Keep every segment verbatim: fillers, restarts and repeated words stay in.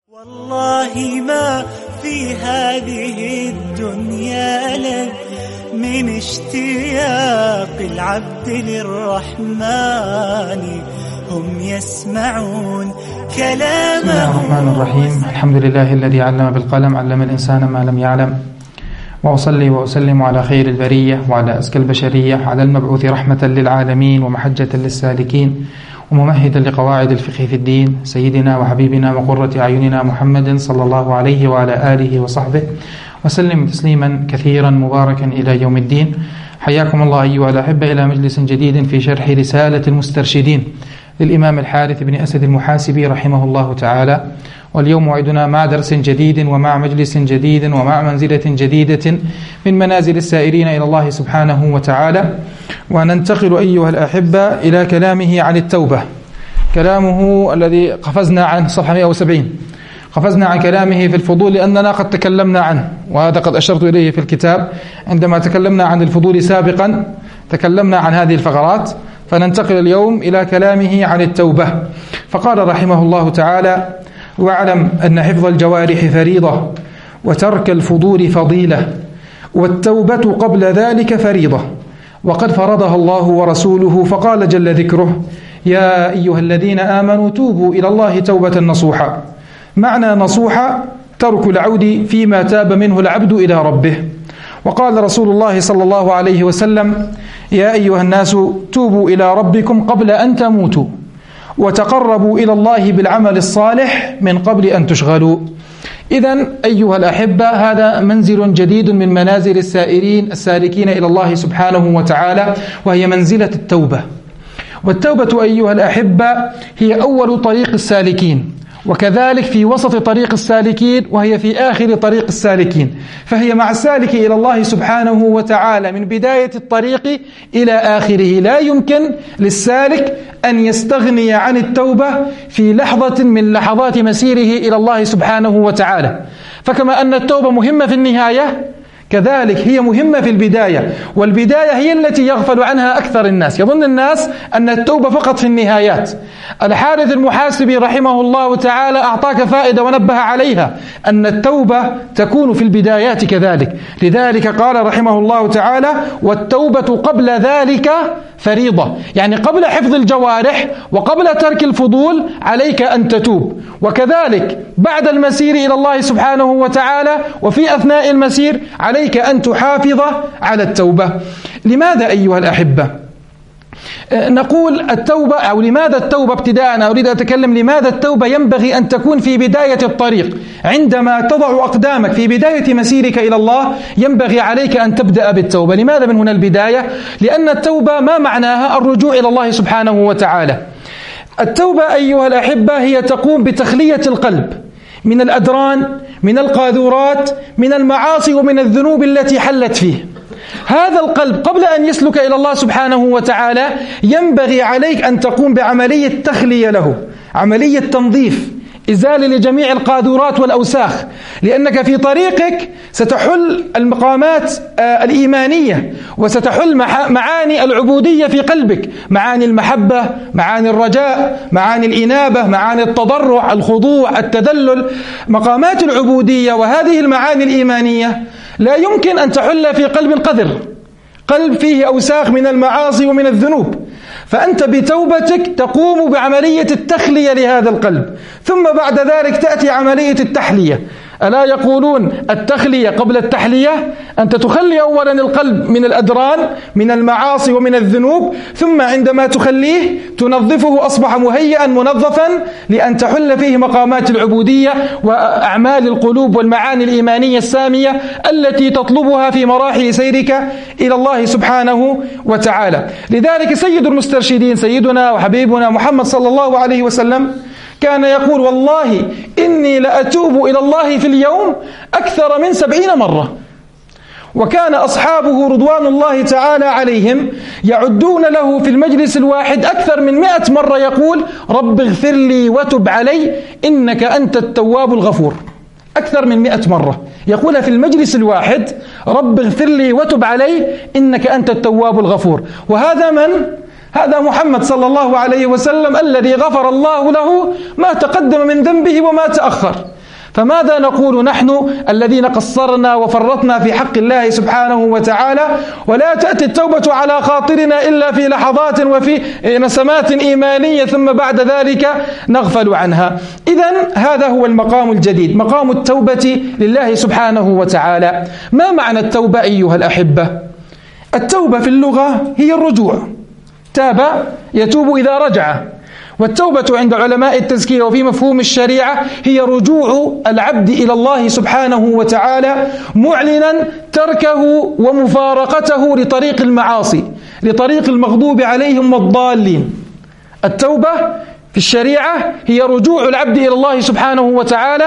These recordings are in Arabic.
والله ما في هذه الدنيا لك من اشتياق العبد للرحمن هم يسمعون كلامه. بسم الله الرحمن الرحيم. الحمد لله الذي علم بالقلم علم الإنسان ما لم يعلم، وأصلي وأسلم على خير البرية وعلى أزكى البشرية، على المبعوث رحمة للعالمين ومحجة للسالكين وممهدا لقواعد الفقه في الدين، سيدنا وحبيبنا وقرة أعيننا محمد صلى الله عليه وعلى آله وصحبه وسلم تسليما كثيرا مباركا إلى يوم الدين. حياكم الله أيها الأحبة إلى مجلس جديد في شرح رسالة المسترشدين للإمام الحارث بن أسد المحاسبي رحمه الله تعالى. واليوم موعدنا مع درس جديد ومع مجلس جديد ومع منزلة جديدة من منازل السائرين إلى الله سبحانه وتعالى. وننتقل أيها الأحبة إلى كلامه عن التوبة، كلامه الذي قفزنا عنه صفحة مئة وسبعين، قفزنا عن كلامه في الفضول لأننا قد تكلمنا عنه، وهذا قد أشرت إليه في الكتاب عندما تكلمنا عن الفضول سابقا، تكلمنا عن هذه الفقرات. فننتقل اليوم إلى كلامه عن التوبة. فقال رحمه الله تعالى: واعلم أن حفظ الجوارح فريضة، وترك الفضول فضيلة، والتوبة قبل ذلك فريضة، وقد فرضها الله ورسوله، فقال جل ذكره: يا أيها الذين آمنوا توبوا إلى الله توبة نصوحا. معنى نصوحا ترك العود فيما تاب منه العبد إلى ربه. وقال رسول الله صلى الله عليه وسلم: يا أيها الناس توبوا إلى ربكم قبل أن تموتوا، وتقربوا إلى الله بالعمل الصالح من قبل أن تشغلوا. إذن أيها الأحبة، هذا منزل جديد من منازل السائرين السالكين إلى الله سبحانه وتعالى، وهي منزلة التوبة. والتوبة أيها الأحبة هي أول طريق السالكين، وكذلك في وسط طريق السالكين، وهي في آخر طريق السالكين. فهي مع السالك إلى الله سبحانه وتعالى من بداية الطريق إلى آخره. لا يمكن للسالك أن يستغني عن التوبة في لحظة من لحظات مسيره إلى الله سبحانه وتعالى. فكما أن التوبة مهمة في النهاية، كذلك هي مهمة في البداية، والبداية هي التي يغفل عنها أكثر الناس. يظن الناس أن التوبة فقط في النهايات. الحارث المحاسبي رحمه الله تعالى أعطاك فائدة ونبه عليها، أن التوبة تكون في البدايات كذلك. لذلك قال رحمه الله تعالى: والتوبة قبل ذلك فريضة، يعني قبل حفظ الجوارح وقبل ترك الفضول عليك أن تتوب، وكذلك بعد المسير إلى الله سبحانه وتعالى وفي أثناء المسير عليك أن تحافظ على التوبة. لماذا أيها الأحبة نقول التوبة، أو لماذا التوبة ابتداء؟ أنا أريد أتكلم لماذا التوبة ينبغي أن تكون في بداية الطريق. عندما تضع أقدامك في بداية مسيرك إلى الله ينبغي عليك أن تبدأ بالتوبة. لماذا من هنا البداية؟ لأن التوبة ما معناها؟ الرجوع إلى الله سبحانه وتعالى. التوبة أيها الأحبة هي تقوم بتخلية القلب من الأدران، من القاذورات، من المعاصي ومن الذنوب التي حلت فيه. هذا القلب قبل أن يسلك إلى الله سبحانه وتعالى ينبغي عليك أن تقوم بعملية تخلية له، عملية تنظيف، إزالة لجميع القاذورات والأوساخ، لأنك في طريقك ستحل المقامات الإيمانية، وستحل معاني العبودية في قلبك، معاني المحبة، معاني الرجاء، معاني الإنابة، معاني التضرع، الخضوع، التذلل، مقامات العبودية. وهذه المعاني الإيمانية لا يمكن أن تحل في قلب قذر، قلب فيه أوساخ من المعاصي ومن الذنوب. فأنت بتوبتك تقوم بعملية التخلية لهذا القلب، ثم بعد ذلك تأتي عملية التحلية. ألا يقولون التخلية قبل التحلية؟ أنت تخلي أولا القلب من الأدران، من المعاصي ومن الذنوب، ثم عندما تخليه تنظفه أصبح مهيئا منظفا لأن تحل فيه مقامات العبودية وأعمال القلوب والمعاني الإيمانية السامية التي تطلبها في مراحل سيرك إلى الله سبحانه وتعالى. لذلك سيد المسترشدين سيدنا وحبيبنا محمد صلى الله عليه وسلم كان يقول: والله إني لأتوب إلى الله في اليوم أكثر من سبعين مرة. وكان أصحابه رضوان الله تعالى عليهم يعدون له في المجلس الواحد أكثر من مئة مرة يقول: رب اغفر لي وتب علي إنك أنت التواب الغفور. أكثر من مئة مرة يقولها في المجلس الواحد: رب اغفر لي وتب علي إنك أنت التواب الغفور. وهذا من هذا محمد صلى الله عليه وسلم الذي غفر الله له ما تقدم من ذنبه وما تأخر. فماذا نقول نحن الذين قصرنا وفرطنا في حق الله سبحانه وتعالى؟ ولا تأتي التوبة على خاطرنا إلا في لحظات وفي نسمات إيمانية ثم بعد ذلك نغفل عنها. إذن هذا هو المقام الجديد، مقام التوبة لله سبحانه وتعالى. ما معنى التوبة أيها الأحبة؟ التوبة في اللغة هي الرجوع، تاب يتوب إذا رجع. والتوبة عند علماء التزكية وفي مفهوم الشريعة هي رجوع العبد إلى الله سبحانه وتعالى معلنا تركه ومفارقته لطريق المعاصي، لطريق المغضوب عليهم والضالين. التوبة في الشريعة هي رجوع العبد إلى الله سبحانه وتعالى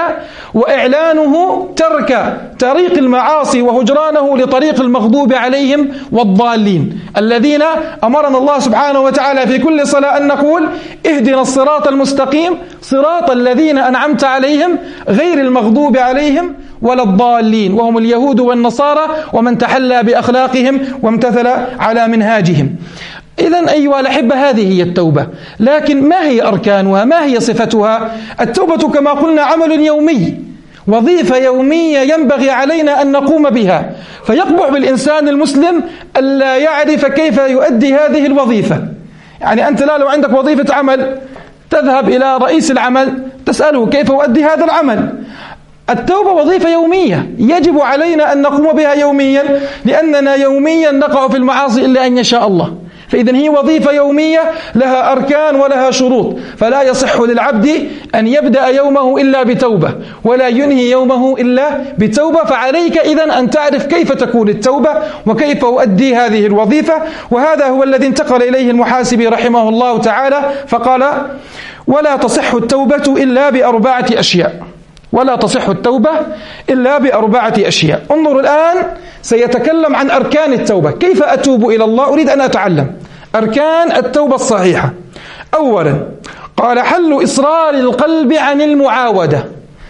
وإعلانه ترك طريق المعاصي وهجرانه لطريق المغضوب عليهم والضالين، الذين أمرنا الله سبحانه وتعالى في كل صلاة أن نقول اهدنا الصراط المستقيم صراط الذين أنعمت عليهم غير المغضوب عليهم ولا الضالين، وهم اليهود والنصارى ومن تحلى بأخلاقهم وامتثل على منهاجهم. إذن أيها الأحبة هذه هي التوبة، لكن ما هي أركانها؟ ما هي صفتها؟ التوبة كما قلنا عمل يومي، وظيفة يومية ينبغي علينا أن نقوم بها، فيقبح بالإنسان المسلم ألا يعرف كيف يؤدي هذه الوظيفة. يعني أنت لا لو عندك وظيفة عمل تذهب إلى رئيس العمل تسأله كيف أؤدي هذا العمل. التوبة وظيفة يومية يجب علينا أن نقوم بها يوميا، لأننا يوميا نقع في المعاصي إلا أن يشاء الله. فإذن هي وظيفة يومية لها أركان ولها شروط، فلا يصح للعبد أن يبدأ يومه إلا بتوبة ولا ينهي يومه إلا بتوبة. فعليك إذن أن تعرف كيف تكون التوبة وكيف أؤدي هذه الوظيفة. وهذا هو الذي انتقل إليه المحاسبي رحمه الله تعالى فقال: ولا تصح التوبة إلا بأربعة أشياء. ولا تصح التوبة إلا بأربعة أشياء. انظروا الآن سيتكلم عن أركان التوبة، كيف أتوب إلى الله. أريد أن أتعلم أركان التوبة الصحيحة. أولا قال: حل إصرار القلب عن المعاودة.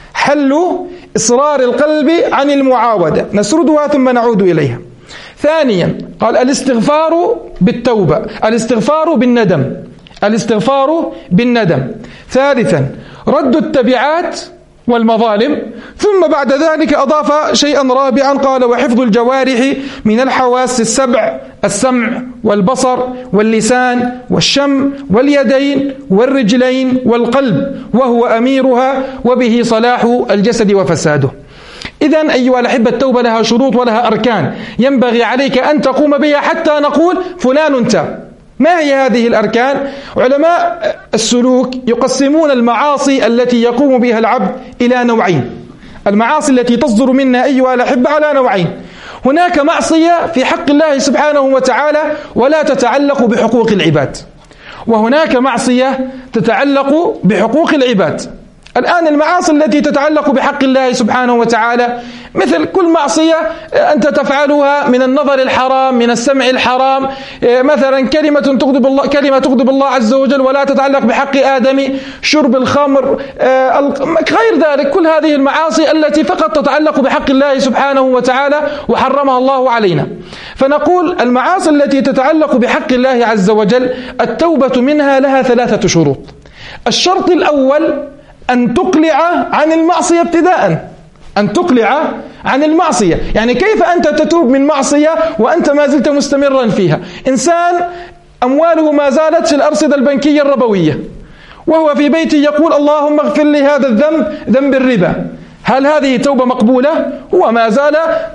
حل إصرار القلب عن المعاودة، نسردها ثم نعود إليها. ثانيا قال: الاستغفار بالتوبة، الاستغفار بالندم، الاستغفار بالندم. ثالثا رد التبعات والمظالم. ثم بعد ذلك أضاف شيئا رابعا قال: وحفظ الجوارح من الحواس السبع: السمع والبصر واللسان والشم واليدين والرجلين والقلب، وهو أميرها وبه صلاح الجسد وفساده. إذن أيها الأحبة التوبة لها شروط ولها أركان ينبغي عليك أن تقوم بها حتى نقول فلان تاب. ما هي هذه الأركان؟ علماء السلوك يقسمون المعاصي التي يقوم بها العبد إلى نوعين. المعاصي التي تصدر منا أيها الأحبة على نوعين: هناك معصية في حق الله سبحانه وتعالى ولا تتعلق بحقوق العباد، وهناك معصية تتعلق بحقوق العباد. الآن المعاصي التي تتعلق بحق الله سبحانه وتعالى مثل كل معصية أنت تفعلها من النظر الحرام، من السمع الحرام، مثلا كلمة تغضب الله كلمة تغضب الله عز وجل ولا تتعلق بحق آدم، شرب الخمر، غير ذلك. كل هذه المعاصي التي فقط تتعلق بحق الله سبحانه وتعالى وحرمها الله علينا. فنقول المعاصي التي تتعلق بحق الله عز وجل التوبة منها لها ثلاثة شروط. الشرط الأول أن تقلع عن المعصية ابتداءً، أن تقلع عن المعصية. يعني كيف أنت تتوب من معصية وأنت ما زلت مستمرا فيها؟ إنسان أمواله ما زالت في الأرصدة البنكية الربوية وهو في بيته يقول: اللهم اغفر لي هذا الذنب، ذنب الربا. هل هذه توبة مقبولة؟ هو ما زال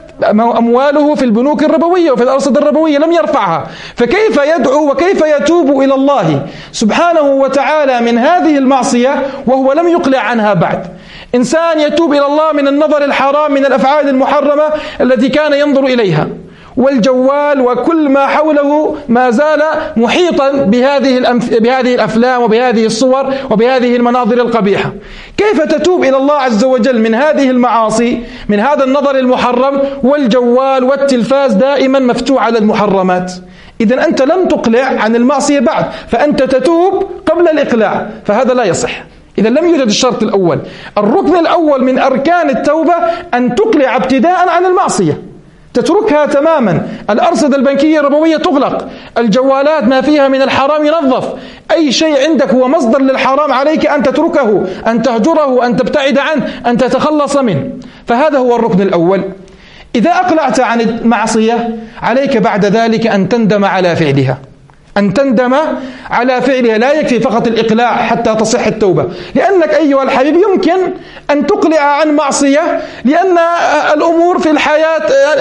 أمواله في البنوك الربوية وفي الأرصدة الربوية لم يرفعها. فكيف يدعو وكيف يتوب إلى الله سبحانه وتعالى من هذه المعصية وهو لم يقلع عنها بعد؟ إنسان يتوب إلى الله من النظر الحرام، من الأفعال المحرمة التي كان ينظر إليها، والجوال وكل ما حوله ما زال محيطا بهذه بهذه الأفلام وبهذه الصور وبهذه المناظر القبيحة. كيف تتوب إلى الله عز وجل من هذه المعاصي، من هذا النظر المحرم والجوال والتلفاز دائما مفتوح على المحرمات؟ إذن أنت لم تقلع عن المعصية بعد، فأنت تتوب قبل الإقلاع، فهذا لا يصح. إذا لم يوجد الشرط الأول. الركن الأول من أركان التوبة أن تقلع ابتداء عن المعصية، تتركها تماما. الأرصدة البنكية الربوية تغلق، الجوالات ما فيها من الحرام ينظف، أي شيء عندك هو مصدر للحرام عليك أن تتركه، أن تهجره، أن تبتعد عنه، أن تتخلص منه. فهذا هو الركن الأول. إذا أقلعت عن المعصية عليك بعد ذلك أن تندم على فعلها، أن تندم على فعلها. لا يكفي فقط الإقلاع حتى تصح التوبة، لأنك أيها الحبيب يمكن أن تقلع عن معصية لأن الأمور في الحياة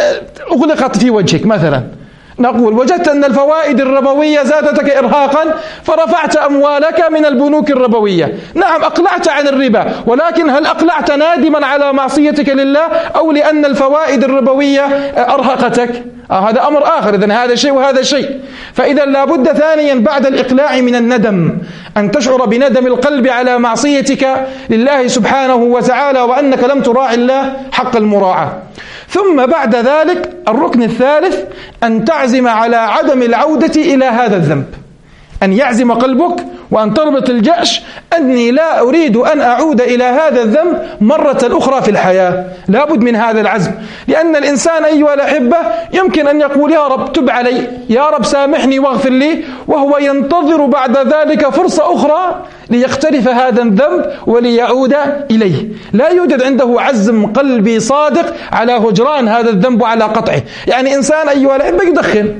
أغلقت في وجهك. مثلا نقول وجدت أن الفوائد الربوية زادتك إرهاقا فرفعت أموالك من البنوك الربوية. نعم أقلعت عن الربا، ولكن هل أقلعت نادما على معصيتك لله أو لأن الفوائد الربوية أرهقتك؟ آه هذا أمر آخر. إذن هذا شيء وهذا شيء. فإذا لابد ثانيا بعد الإقلاع من الندم، أن تشعر بندم القلب على معصيتك لله سبحانه وتعالى وأنك لم تراعي الله حق المراعاة. ثم بعد ذلك الركن الثالث أن تعزم على عدم العودة إلى هذا الذنب، أن يعزم قلبك وأن تربط الجأش أني لا أريد أن أعود إلى هذا الذنب مرة أخرى في الحياة. لابد من هذا العزم، لأن الإنسان أيها الأحبة يمكن أن يقول يا رب تب علي، يا رب سامحني واغفر لي، وهو ينتظر بعد ذلك فرصة أخرى ليقترف هذا الذنب وليعود إليه. لا يوجد عنده عزم قلبي صادق على هجران هذا الذنب وعلى قطعه. يعني إنسان أيها الأحبة يدخن،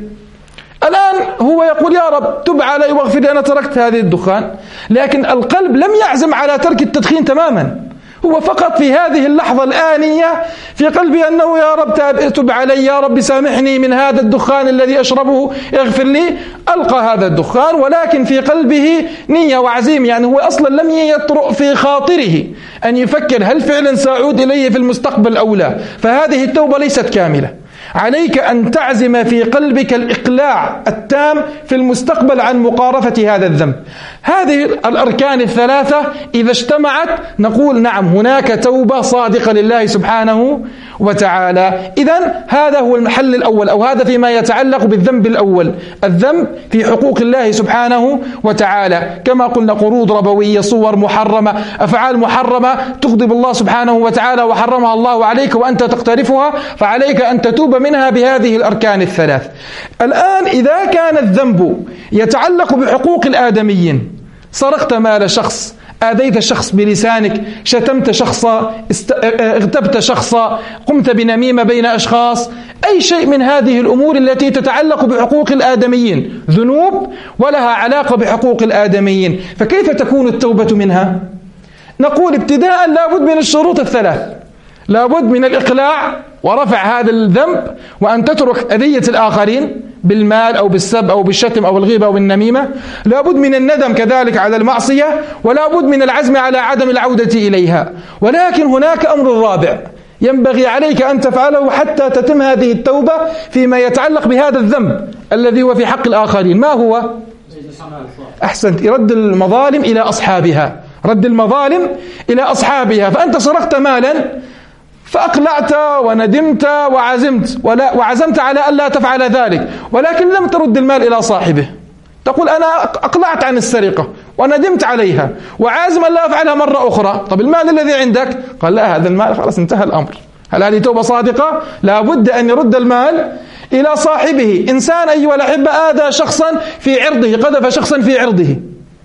الآن هو يقول يا رب تب علي واغفر لي أنا تركت هذه الدخان، لكن القلب لم يعزم على ترك التدخين تماما. هو فقط في هذه اللحظة الآنية في قلبي أنه يا رب تب علي، يا رب سامحني من هذا الدخان الذي أشربه، اغفر لي، ألقى هذا الدخان، ولكن في قلبه نية وعزيم. يعني هو أصلا لم يطرق في خاطره أن يفكر هل فعلا سأعود إليه في المستقبل أو لا. فهذه التوبة ليست كاملة. عليك أن تعزم في قلبك الإقلاع التام في المستقبل عن مقارفة هذا الذنب. هذه الأركان الثلاثة إذا اجتمعت نقول نعم هناك توبة صادقة لله سبحانه وتعالى. إذن هذا هو المحل الأول، أو هذا فيما يتعلق بالذنب الأول، الذنب في حقوق الله سبحانه وتعالى. كما قلنا قروض ربوية، صور محرمة، أفعال محرمة تغضب الله سبحانه وتعالى وحرمها الله عليك وأنت تقترفها، فعليك أن تتوب منها بهذه الأركان الثلاث. الآن إذا كان الذنب يتعلق بحقوق الآدميين، سرقت مال شخص، آذيت شخص بلسانك، شتمت شخصا، اغتبت شخصا، قمت بنميمة بين أشخاص، أي شيء من هذه الأمور التي تتعلق بحقوق الآدميين، ذنوب ولها علاقة بحقوق الآدميين، فكيف تكون التوبة منها؟ نقول ابتداء لابد من الشروط الثلاث. لابد من الإقلاع ورفع هذا الذنب، وأن تترك أذية الآخرين بالمال أو بالسب أو بالشتم أو الغيبة أو النميمة. لابد من الندم كذلك على المعصية، ولابد من العزم على عدم العودة إليها. ولكن هناك أمر رابع ينبغي عليك أن تفعله حتى تتم هذه التوبة فيما يتعلق بهذا الذنب الذي هو في حق الآخرين. ما هو؟ أحسنت، رد المظالم إلى أصحابها، رد المظالم إلى أصحابها. فأنت سرقت مالا فأقلعت وندمت وعزمت ولا وعزمت على ألا تفعل ذلك، ولكن لم ترد المال إلى صاحبه. تقول أنا أقلعت عن السرقة وندمت عليها وعازم ألا أفعلها مرة أخرى. طب المال الذي عندك؟ قال لا، هذا المال خلاص انتهى الأمر. هل هذه توبة صادقة؟ لا بد أن يرد المال إلى صاحبه. إنسان أيها الأحبة آذى شخصا في عرضه، قذف شخصا في عرضه،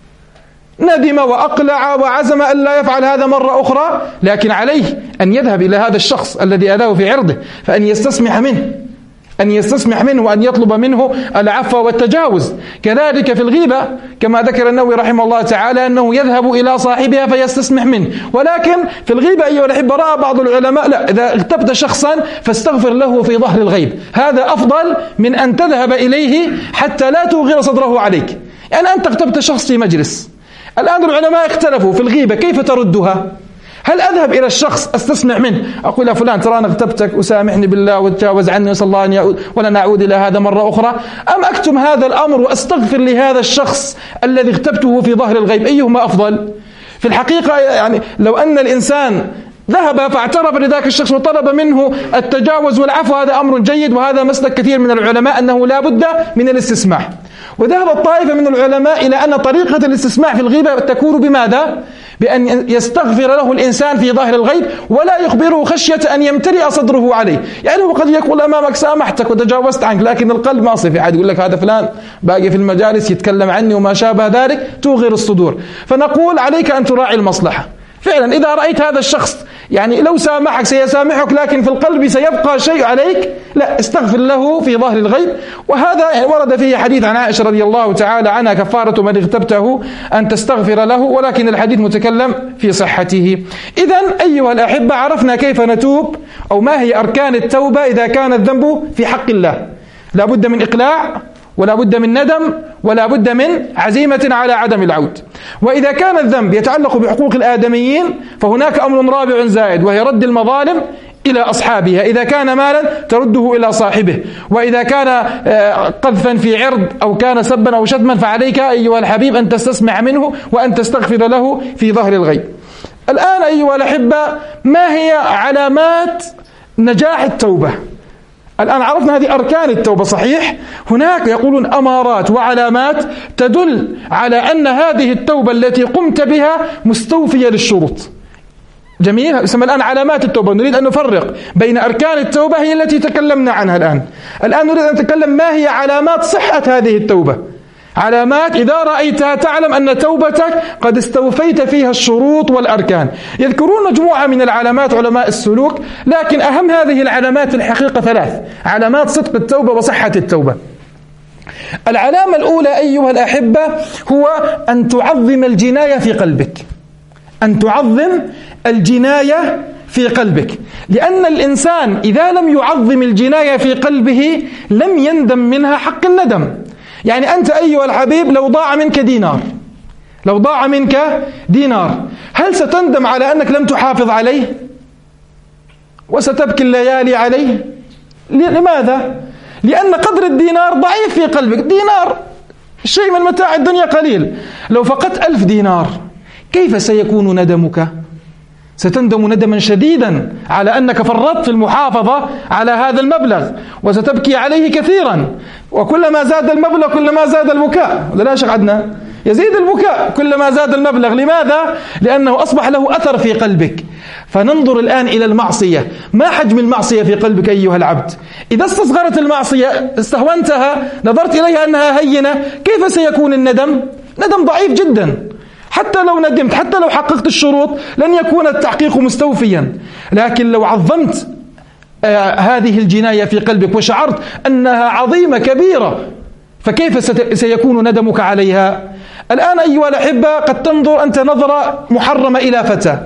ندم وأقلع وعزم أن لا يفعل هذا مرة أخرى، لكن عليه أن يذهب إلى هذا الشخص الذي أذاه في عرضه فأن يستسمح منه، أن يستسمح منه وأن يطلب منه العفو والتجاوز. كذلك في الغيبة كما ذكر النووي رحمه الله تعالى أنه يذهب إلى صاحبها فيستسمح منه. ولكن في الغيبة أيها الأحبة رأى بعض العلماء لا، إذا اغتبت شخصا فاستغفر له في ظهر الغيب، هذا أفضل من أن تذهب إليه حتى لا توغر صدره عليك. يعني أنت اغتبت شخص في مجلس، الآن العلماء اختلفوا في الغيبة كيف تردها. هل أذهب إلى الشخص أستسمع منه أقول يا فلان ترى أنا اغتبتك وسامحني بالله وتجاوز عني وصلى الله أن يعود ولا نعود إلى هذا مرة أخرى، أم أكتم هذا الأمر وأستغفر لهذا الشخص الذي اغتبته في ظهر الغيب؟ أيهما أفضل؟ في الحقيقة يعني لو أن الإنسان ذهب فاعترف لذاك الشخص وطلب منه التجاوز والعفو، هذا أمر جيد، وهذا مسلك كثير من العلماء أنه لا بد من الاستسماح. وذهب الطائفة من العلماء إلى أن طريقة الاستسماح في الغيبة تكون بماذا؟ بأن يستغفر له الإنسان في ظاهر الغيب ولا يخبره خشية أن يمتلئ صدره عليه. يعني هو قد يقول أمامك سامحتك وتجاوزت عنك، لكن القلب ما صفي، عاد يقول لك هذا فلان باقي في المجالس يتكلم عني وما شابه ذلك، توغر الصدور. فنقول عليك أن تراعي المصلحة. فعلا إذا رأيت هذا الشخص يعني لو سامحك سيسامحك لكن في القلب سيبقى شيء عليك، لا، استغفر له في ظهر الغيب. وهذا يعني ورد فيه حديث عن عائشة رضي الله تعالى عنها: كفارة من اغتبته أن تستغفر له، ولكن الحديث متكلم في صحته. إذن أيها الأحبة، عرفنا كيف نتوب أو ما هي أركان التوبة إذا كان الذنب في حق الله. لا بد من إقلاع، ولا بد من ندم، ولا بد من عزيمة على عدم العود. وإذا كان الذنب يتعلق بحقوق الآدميين فهناك أمر رابع زائد، وهي رد المظالم إلى أصحابها. إذا كان مالا ترده إلى صاحبه، وإذا كان قذفا في عرض أو كان سبا أو شتما فعليك أيها الحبيب أن تستسمع منه وأن تستغفر له في ظهر الغيب. الآن أيها الأحبة، ما هي علامات نجاح التوبة؟ الآن عرفنا هذه أركان التوبة صحيح، هناك يقولون أمارات وعلامات تدل على أن هذه التوبة التي قمت بها مستوفية للشروط. جميل، اسمها الآن علامات التوبة. نريد أن نفرق بين أركان التوبة هي التي تكلمنا عنها الآن. الآن نريد أن نتكلم ما هي علامات صحة هذه التوبة. علامات إذا رأيتها تعلم أن توبتك قد استوفيت فيها الشروط والأركان. يذكرون مجموعة من العلامات علماء السلوك، لكن أهم هذه العلامات في الحقيقة ثلاث علامات صدق التوبة وصحة التوبة. العلامة الأولى أيها الأحبة هو أن تعظم الجناية في قلبك. أن تعظم الجناية في قلبك، لأن الإنسان إذا لم يعظم الجناية في قلبه لم يندم منها حق الندم. يعني أنت أيها الحبيب لو ضاع منك دينار لو ضاع منك دينار هل ستندم على أنك لم تحافظ عليه وستبكي الليالي عليه؟ لماذا؟ لأن قدر الدينار ضعيف في قلبك. دينار شيء من متاع الدنيا قليل، لو فقدت ألف دينار كيف سيكون ندمك؟ ستندم ندما شديدا على أنك فرطت في المحافظة على هذا المبلغ، وستبكي عليه كثيرا، وكلما زاد المبلغ كلما زاد البكاء. لا شك عدنا يزيد البكاء كلما زاد المبلغ. لماذا؟ لأنه أصبح له أثر في قلبك. فننظر الآن إلى المعصية، ما حجم المعصية في قلبك أيها العبد؟ إذا استصغرت المعصية استهونتها نظرت إليها أنها هينة، كيف سيكون الندم؟ ندم ضعيف جدا. حتى لو ندمت، حتى لو حققت الشروط لن يكون التحقيق مستوفيا. لكن لو عظمت آه هذه الجناية في قلبك وشعرت أنها عظيمة كبيرة فكيف سيكون ندمك عليها؟ الآن أيها الأحبة قد تنظر أنت نظرة محرمة إلى فتى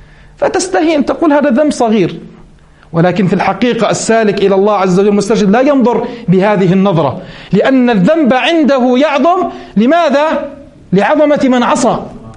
فتستهين، تقول هذا ذنب صغير، ولكن في الحقيقة السالك إلى الله عز وجل المسترشد لا ينظر بهذه النظرة، لأن الذنب عنده يعظم. لماذا؟ لعظمة من عصى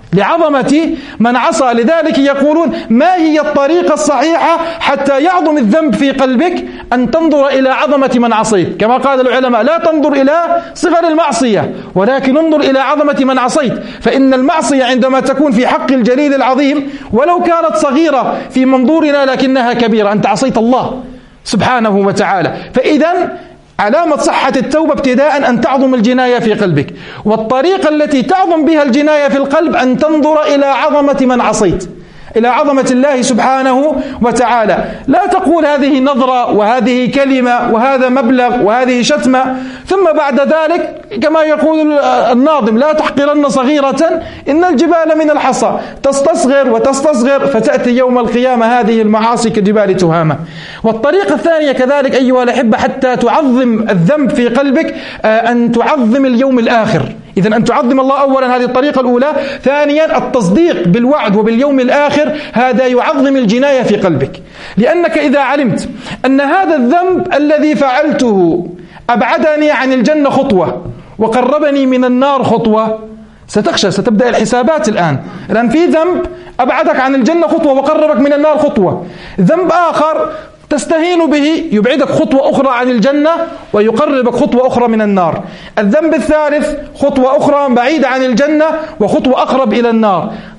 لعظمة من عصى. لذلك يقولون ما هي الطريقة الصحيحة حتى يعظم الذنب في قلبك؟ أن تنظر إلى عظمة من عصيت، كما قال العلماء لا تنظر إلى صغر المعصية ولكن انظر إلى عظمة من عصيت. فإن المعصية عندما تكون في حق الجليل العظيم ولو كانت صغيرة في منظورنا لكنها كبيرة، أنت عصيت الله سبحانه وتعالى. فإذا علامة صحة التوبة ابتداء أن تعظم الجناية في قلبك، والطريقة التي تعظم بها الجناية في القلب أن تنظر إلى عظمة من عصيت، إلى عظمة الله سبحانه وتعالى. لا تقول هذه نظرة وهذه كلمة وهذا مبلغ وهذه شتمة ثم بعد ذلك كما يقول الناظم لا تحقرن صغيرة إن الجبال من الحصى، تستصغر وتستصغر فتأتي يوم القيامة هذه المعاصي كجبال تهامة. والطريقة الثانية كذلك أيها الأحبة حتى تعظم الذنب في قلبك أن تعظم اليوم الآخر. إذن أن تعظم الله أولا، هذه الطريقة الأولى. ثانيا التصديق بالوعد وباليوم الآخر، هذا يعظم الجناية في قلبك. لأنك إذا علمت أن هذا الذنب الذي فعلته أبعدني عن الجنة خطوة وقربني من النار خطوة ستخشى، ستبدأ الحسابات. الآن الآن في ذنب أبعدك عن الجنة خطوة وقربك من النار خطوة، ذنب آخر تستهين به يبعدك خطوة أخرى عن الجنة ويقربك خطوة أخرى من النار. الذنب الثالث خطوة أخرى بعيدة عن الجنة وخطوة أقرب إلى النار.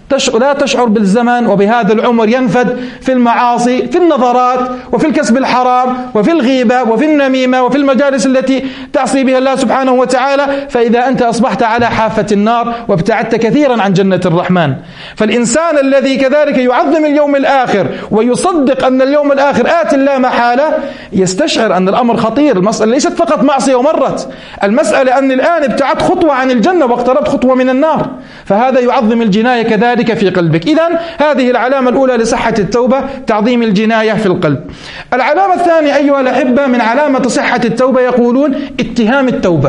لا تشعر بالزمن وبهذا العمر ينفد في المعاصي، في النظرات، وفي الكسب الحرام، وفي الغيبة، وفي النميمة، وفي المجالس التي تعصي بها الله سبحانه وتعالى، فإذا أنت أصبحت على حافة النار وابتعدت كثيرا عن جنة الرحمن. فالإنسان الذي كذلك يعظم اليوم الآخر ويصدق أن اليوم الآخر آت لا محالة يستشعر أن الأمر خطير. المسألة ليست فقط معصية ومرت، المسألة أن الآن ابتعدت خطوة عن الجنة واقتربت خطوة من النار، فهذا يعظم الجناية كذلك في قلبك. إذن هذه العلامة الأولى لصحة التوبة، تعظيم الجناية في القلب. العلامة الثانية أيها الأحبة من علامة صحة التوبة يقولون اتهام التوبة.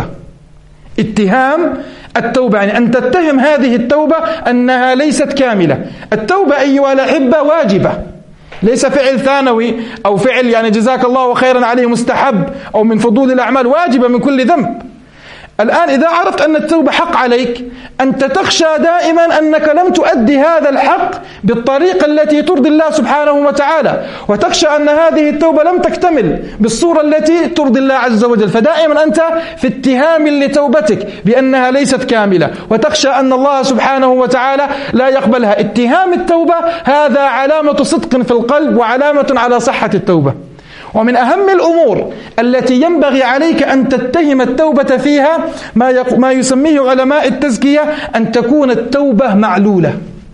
اتهام التوبة يعني أن تتهم هذه التوبة أنها ليست كاملة. التوبة أيها الأحبة واجبة، ليس فعل ثانوي أو فعل يعني جزاك الله خيرا عليه مستحب أو من فضول الأعمال، واجبة من كل ذنب. الآن إذا عرفت أن التوبة حق عليك، أنت تخشى دائما أنك لم تؤدي هذا الحق بالطريقة التي ترضي الله سبحانه وتعالى، وتخشى أن هذه التوبة لم تكتمل بالصورة التي ترضي الله عز وجل، فدائما أنت في اتهام لتوبتك بأنها ليست كاملة، وتخشى أن الله سبحانه وتعالى لا يقبلها. اتهام التوبة هذا علامة صدق في القلب وعلامة على صحة التوبة. ومن أهم الأمور التي ينبغي عليك أن تتهم التوبة فيها ما ما يسميه علماء التزكية أن تكون التوبة معلولة.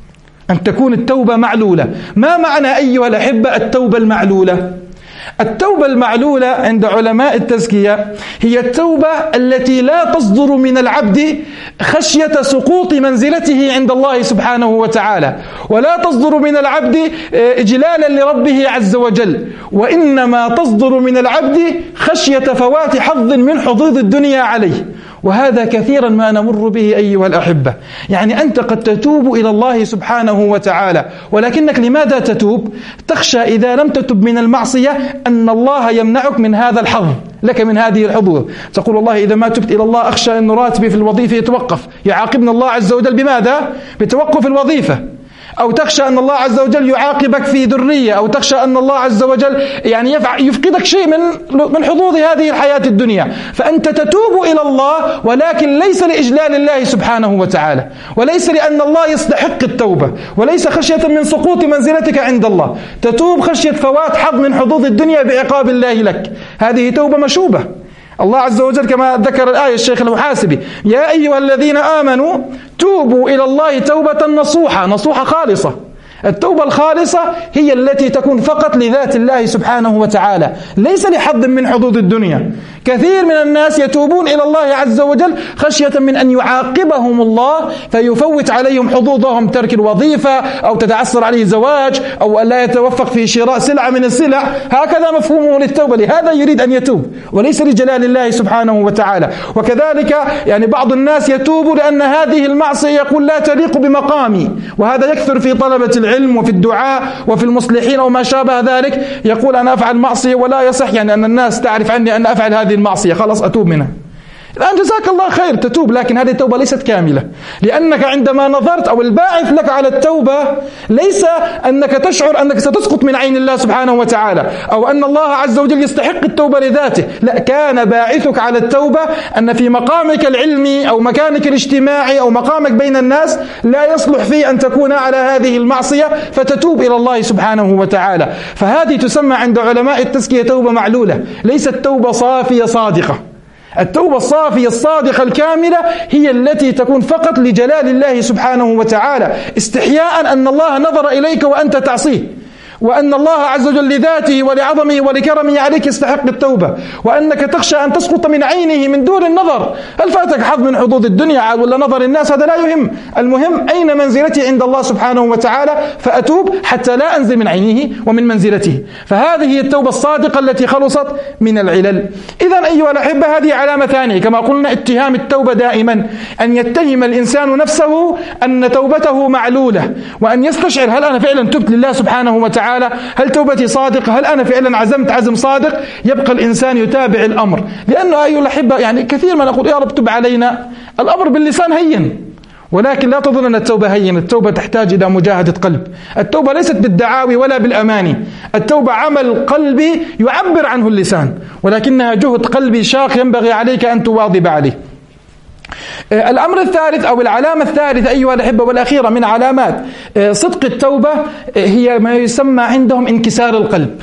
أن تكون التوبة معلولة. ما معنى أيها الأحبة التوبة المعلولة؟ التوبة المعلولة عند علماء التزكية هي التوبة التي لا تصدر من العبد خشية سقوط منزلته عند الله سبحانه وتعالى، ولا تصدر من العبد إجلالا لربه عز وجل، وإنما تصدر من العبد خشية فوات حظ من حظوظ الدنيا عليه. وهذا كثيرا ما نمر به أيها الأحبة. يعني أنت قد تتوب إلى الله سبحانه وتعالى، ولكنك لماذا تتوب؟ تخشى إذا لم تتب من المعصية أن الله يمنعك من هذا الحظ لك من هذه الحظوظ. تقول والله إذا ما تبت إلى الله أخشى أن راتبي في الوظيفة يتوقف، يعاقبنا الله عز وجل بماذا؟ بتوقف الوظيفة. أو تخشى أن الله عز وجل يعاقبك في ذرية، أو تخشى أن الله عز وجل يعني يفقدك شيء من من حظوظ هذه الحياة الدنيا. فأنت تتوب إلى الله، ولكن ليس لإجلال الله سبحانه وتعالى، وليس لأن الله يستحق التوبة، وليس خشية من سقوط منزلتك عند الله. تتوب خشية فوات حظ من حظوظ الدنيا بعقاب الله لك. هذه توبة مشوبة. الله عز وجل كما ذكر الآية الشيخ المحاسبي: يا أيها الذين آمنوا توبوا إلى الله توبة نصوحة. نصوحة خالصة. التوبة الخالصة هي التي تكون فقط لذات الله سبحانه وتعالى، ليس لحظ من حظوظ الدنيا. كثير من الناس يتوبون إلى الله عز وجل خشية من أن يعاقبهم الله فيفوت عليهم حظوظهم، ترك الوظيفة أو تتعثر عليه زواج أو لا يتوفق في شراء سلعة من السلع. هكذا مفهومه للتوبة، لهذا يريد أن يتوب وليس لجلال الله سبحانه وتعالى. وكذلك يعني بعض الناس يتوب لأن هذه المعصية يقول لا تليق بمقامي، وهذا يكثر في طلبة العلم وفي الدعاء وفي المصلحين أو ما شابه ذلك. يقول أنا أفعل معصية ولا يصح يعني أن الناس تعرف عني أن أفعل هذه المعصية، خلاص أتوب منها. الآن جزاك الله خير تتوب، لكن هذه التوبة ليست كاملة، لأنك عندما نظرت أو الباعث لك على التوبة ليس أنك تشعر أنك ستسقط من عين الله سبحانه وتعالى أو أن الله عز وجل يستحق التوبة لذاته، لا، كان باعثك على التوبة أن في مقامك العلمي أو مكانك الاجتماعي أو مقامك بين الناس لا يصلح فيه أن تكون على هذه المعصية، فتتوب إلى الله سبحانه وتعالى. فهذه تسمى عند علماء التزكية توبة معلولة، ليست توبة صافية صادقة. التوبة الصافية الصادقة الكاملة هي التي تكون فقط لجلال الله سبحانه وتعالى، استحياء أن الله نظر إليك وأنت تعصيه، وأن الله عز وجل لذاته ولعظمه ولكرمه عليك يستحق التوبة، وأنك تخشى أن تسقط من عينه من دون النظر. هل فاتك حظ من حظوظ الدنيا ولا نظر الناس؟ هذا لا يهم. المهم أين منزلتي عند الله سبحانه وتعالى، فأتوب حتى لا أنزل من عينه ومن منزلته. فهذه هي التوبة الصادقة التي خلصت من العلل. إذن أيها الأحبة هذه علامة ثانية كما قلنا، اتهام التوبة دائما، أن يتهم الإنسان نفسه أن توبته معلولة، وأن يستشعر هل أنا فعلا تبت لله سبحانه وتعالى، هل توبتي صادقة، هل أنا فعلا عزمت عزم صادق. يبقى الإنسان يتابع الأمر، لأنه أيها الأحبة يعني كثير ما نقول يا رب تب علينا، الأمر باللسان هين، ولكن لا تظن أن التوبة هين. التوبة تحتاج إلى مجاهدة قلب. التوبة ليست بالدعاوي ولا بالأماني، التوبة عمل قلبي يعبر عنه اللسان، ولكنها جهد قلبي شاق ينبغي عليك أن تواظب عليه. الأمر الثالث أو العلامة الثالثة أيها الأحبة والأخيرة من علامات صدق التوبة هي ما يسمى عندهم انكسار القلب.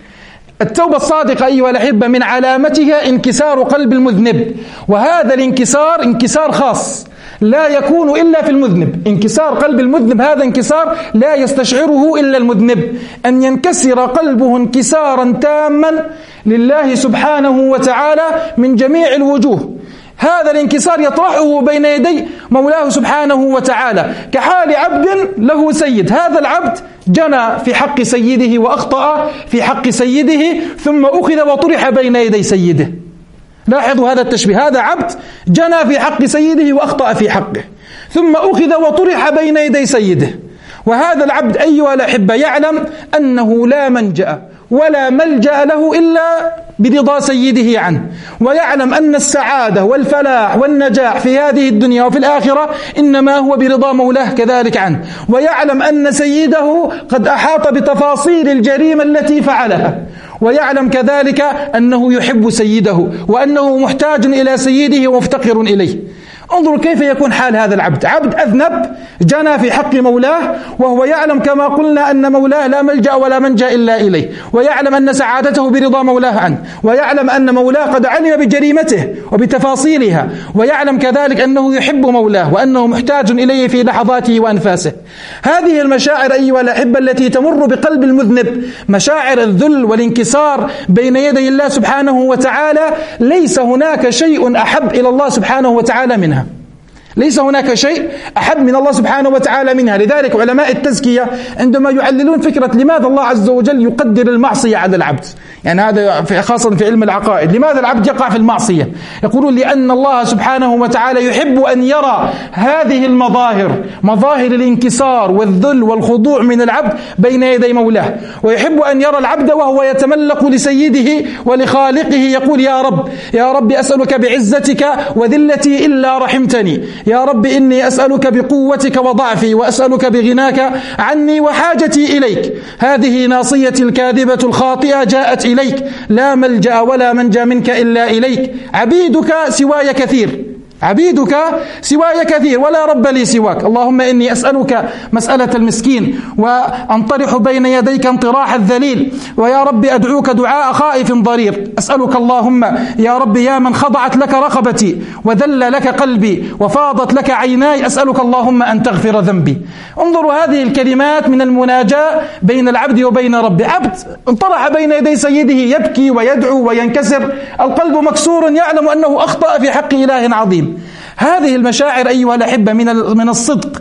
التوبة الصادقة أيها الأحبة من علامتها انكسار قلب المذنب، وهذا الانكسار انكسار خاص لا يكون إلا في المذنب. انكسار قلب المذنب هذا انكسار لا يستشعره إلا المذنب، أن ينكسر قلبه انكسارا تاما لله سبحانه وتعالى من جميع الوجوه. هذا الانكسار يطرحه بين يدي مولاه سبحانه وتعالى كحال عبد له سيد. هذا العبد جنى في حق سيده وأخطأ في حق سيده ثم أخذ وطرح بين يدي سيده. لاحظوا هذا التشبيه، هذا عبد جنى في حق سيده وأخطأ في حقه ثم أخذ وطرح بين يدي سيده. وهذا العبد أيها الأحبة يعلم أنه لا منجأ ولا ملجأ له إلا برضا سيده عنه، ويعلم أن السعادة والفلاح والنجاح في هذه الدنيا وفي الآخرة إنما هو برضا مولاه كذلك عنه، ويعلم أن سيده قد أحاط بتفاصيل الجريمة التي فعلها، ويعلم كذلك أنه يحب سيده وأنه محتاج إلى سيده ومفتقر إليه. انظروا كيف يكون حال هذا العبد، عبد أذنب جنى في حق مولاه وهو يعلم كما قلنا أن مولاه لا ملجأ ولا منجأ إلا إليه، ويعلم أن سعادته برضا مولاه عنه، ويعلم أن مولاه قد علم بجريمته وبتفاصيلها، ويعلم كذلك أنه يحب مولاه وأنه محتاج إليه في لحظاته وأنفاسه. هذه المشاعر أيها الأحبة التي تمر بقلب المذنب، مشاعر الذل والانكسار بين يدي الله سبحانه وتعالى، ليس هناك شيء أحب إلى الله سبحانه وتعالى منها، ليس هناك شيء أحب من الله سبحانه وتعالى منها. لذلك علماء التزكية عندما يعللون فكرة لماذا الله عز وجل يقدر المعصية على العبد، يعني هذا خاصة في علم العقائد، لماذا العبد يقع في المعصية؟ يقولون لأن الله سبحانه وتعالى يحب أن يرى هذه المظاهر، مظاهر الانكسار والذل والخضوع من العبد بين يدي مولاه، ويحب أن يرى العبد وهو يتملق لسيده ولخالقه يقول يا رب يا رب أسألك بعزتك وذلتي إلا رحمتني، يا رب إني أسألك بقوتك وضعفي وأسألك بغناك عني وحاجتي إليك، هذه ناصيتي الكاذبة الخاطئة جاءت إليك، لا ملجأ ولا منجا منك إلا إليك، عبيدك سواي كثير، عبيدك سواي كثير ولا رب لي سواك، اللهم إني أسألك مسألة المسكين وأنطرح بين يديك انطراح الذليل، ويا رب أدعوك دعاء خائف ضرير، أسألك اللهم يا رب يا من خضعت لك رقبتي وذل لك قلبي وفاضت لك عيناي، أسألك اللهم أن تغفر ذنبي. انظروا هذه الكلمات من المناجاة بين العبد وبين ربه، عبد انطرح بين يدي سيده يبكي ويدعو وينكسر، القلب مكسور يعلم أنه أخطأ في حق إله عظيم. هذه المشاعر أيها الأحبة من من الصدق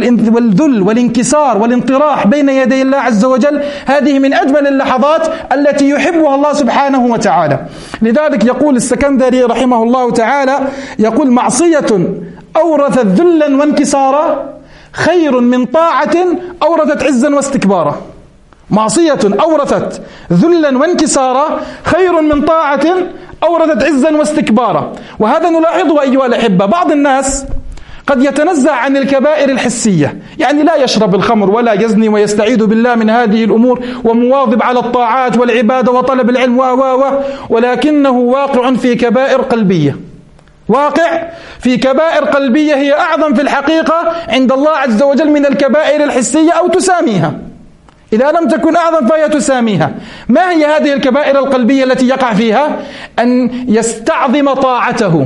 والذل والانكسار والانطراح بين يدي الله عز وجل، هذه من أجمل اللحظات التي يحبها الله سبحانه وتعالى. لذلك يقول السكندري رحمه الله تعالى، يقول معصية أورثت ذلا وانكسارا خير من طاعة أورثت عزا واستكبارا. معصية أورثت ذلا وانكسارا خير من طاعة أورثت عزا واستكبارا. وهذا نلاحظه أيها الأحبة، بعض الناس قد يتنزع عن الكبائر الحسية، يعني لا يشرب الخمر ولا يزني ويستعيذ بالله من هذه الأمور ومواظب على الطاعات والعبادة وطلب العلم و و ولكنه واقع في كبائر قلبية، واقع في كبائر قلبية هي أعظم في الحقيقة عند الله عز وجل من الكبائر الحسية أو تساميها، إذا لم تكن أعظم فهي تساميها. ما هي هذه الكبائر القلبية التي يقع فيها؟ أن يستعظم طاعته،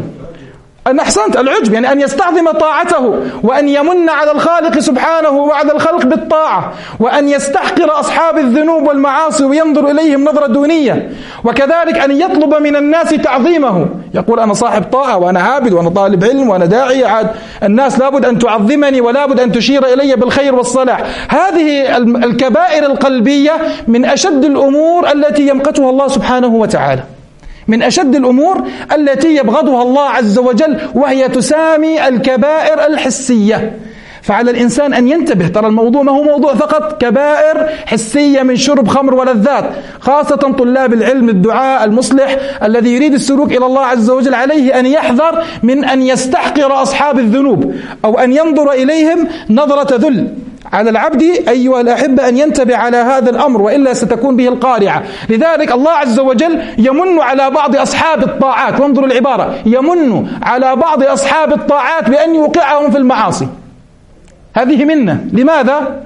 أن أحسنت العجب، يعني أن يستعظم طاعته وأن يمن على الخالق سبحانه وعلى الخلق بالطاعة، وأن يستحقر أصحاب الذنوب والمعاصي وينظر إليهم نظرة دونية، وكذلك أن يطلب من الناس تعظيمه، يقول أنا صاحب طاعة وأنا عابد وأنا طالب علم وأنا داعي، عاد الناس لابد أن تعظمني ولابد أن تشير إلي بالخير والصلاح. هذه الكبائر القلبية من أشد الأمور التي يمقتها الله سبحانه وتعالى، من أشد الأمور التي يبغضها الله عز وجل، وهي تسامي الكبائر الحسية. فعلى الإنسان أن ينتبه، ترى الموضوع ما هو موضوع فقط كبائر حسية من شرب خمر ولذات، خاصة طلاب العلم الدعاء المصلح الذي يريد السلوك إلى الله عز وجل، عليه أن يحذر من أن يستحقر أصحاب الذنوب أو أن ينظر إليهم نظرة ذل على العبد أيها الأحبة أن ينتبه على هذا الأمر، وإلا ستكون به القارعة. لذلك الله عز وجل يمن على بعض أصحاب الطاعات، وانظروا العبارة، يمن على بعض أصحاب الطاعات بأن يوقعهم في المعاصي. هذه منة. لماذا؟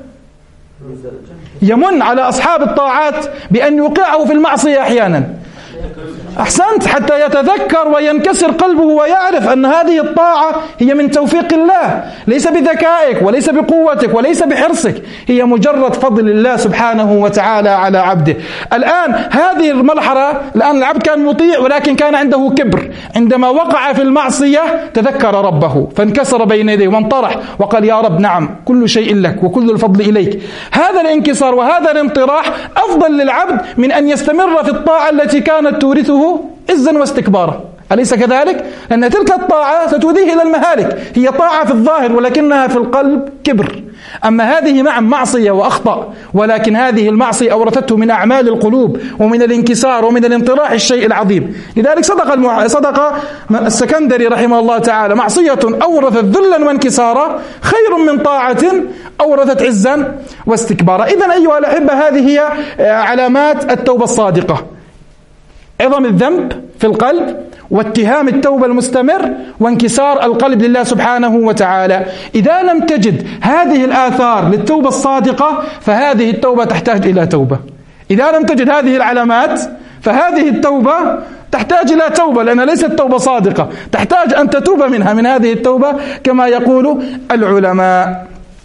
يمن على أصحاب الطاعات بأن يوقعه في المعصية أحيانا. أحسنت، حتى يتذكر وينكسر قلبه ويعرف أن هذه الطاعة هي من توفيق الله، ليس بذكائك وليس بقوتك وليس بحرصك، هي مجرد فضل الله سبحانه وتعالى على عبده. الآن هذه المرحلة، الآن العبد كان مطيع ولكن كان عنده كبر، عندما وقع في المعصية تذكر ربه فانكسر بين يديه وانطرح وقال يا رب نعم كل شيء لك وكل الفضل إليك. هذا الانكسار وهذا الانطراح أفضل للعبد من أن يستمر في الطاعة التي كانت تورثه عزا واستكبارا. أليس كذلك؟ لأن تلك الطاعة ستوديه إلى المهالك، هي طاعة في الظاهر ولكنها في القلب كبر. أما هذه نعم معصية وأخطأ، ولكن هذه المعصية أورثته من أعمال القلوب ومن الانكسار ومن الانطراح الشيء العظيم. لذلك صدق المع... صدق السكندري رحمه الله تعالى: معصية أورثت ذلا وانكسارا خير من طاعة أورثت عزا واستكبارا. إذن أيها الأحبة هذه هي علامات التوبة الصادقة: عظم الذنب في القلب، واتهام التوبة المستمر، وانكسار القلب لله سبحانه وتعالى. إذا لم تجد هذه الآثار للتوبة الصادقة فهذه التوبة تحتاج إلى توبة. إذا لم تجد هذه العلامات فهذه التوبة تحتاج إلى توبة، لأنها ليست توبة صادقة، تحتاج أن تتوب منها من هذه التوبة كما يقول العلماء.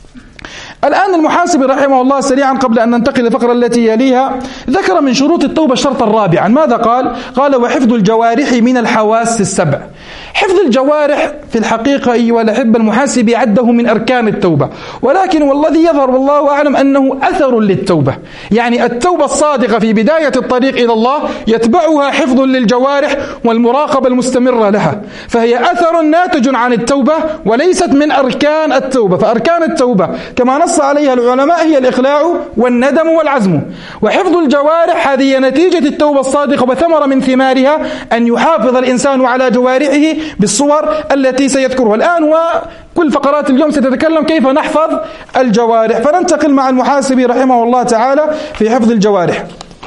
الآن المحاسبي رحمه الله سريعا قبل أن ننتقل للفقرة التي يليها ذكر من شروط التوبة الشرط الرابع. ماذا قال؟ قال: وحفظ الجوارح من الحواس السبع. حفظ الجوارح في الحقيقة أيها الأحبة المحاسبي عده من أركان التوبة، ولكن والذي يظهر والله أعلم أنه أثر للتوبة. يعني التوبة الصادقة في بداية الطريق إلى الله يتبعها حفظ للجوارح والمراقبة المستمرة لها، فهي أثر ناتج عن التوبة وليست من أركان التوبة. فأركان التوبة كما نص عليها العلماء هي الإخلاع والندم والعزم، وحفظ الجوارح هذه نتيجة التوبة الصادقة وثمرة من ثمارها أن يحافظ الإنسان على جوارحه بالصور التي سيذكرها الآن، وكل فقرات اليوم ستتكلم كيف نحفظ الجوارح. فننتقل مع المحاسبي رحمه الله تعالى في حفظ الجوارح.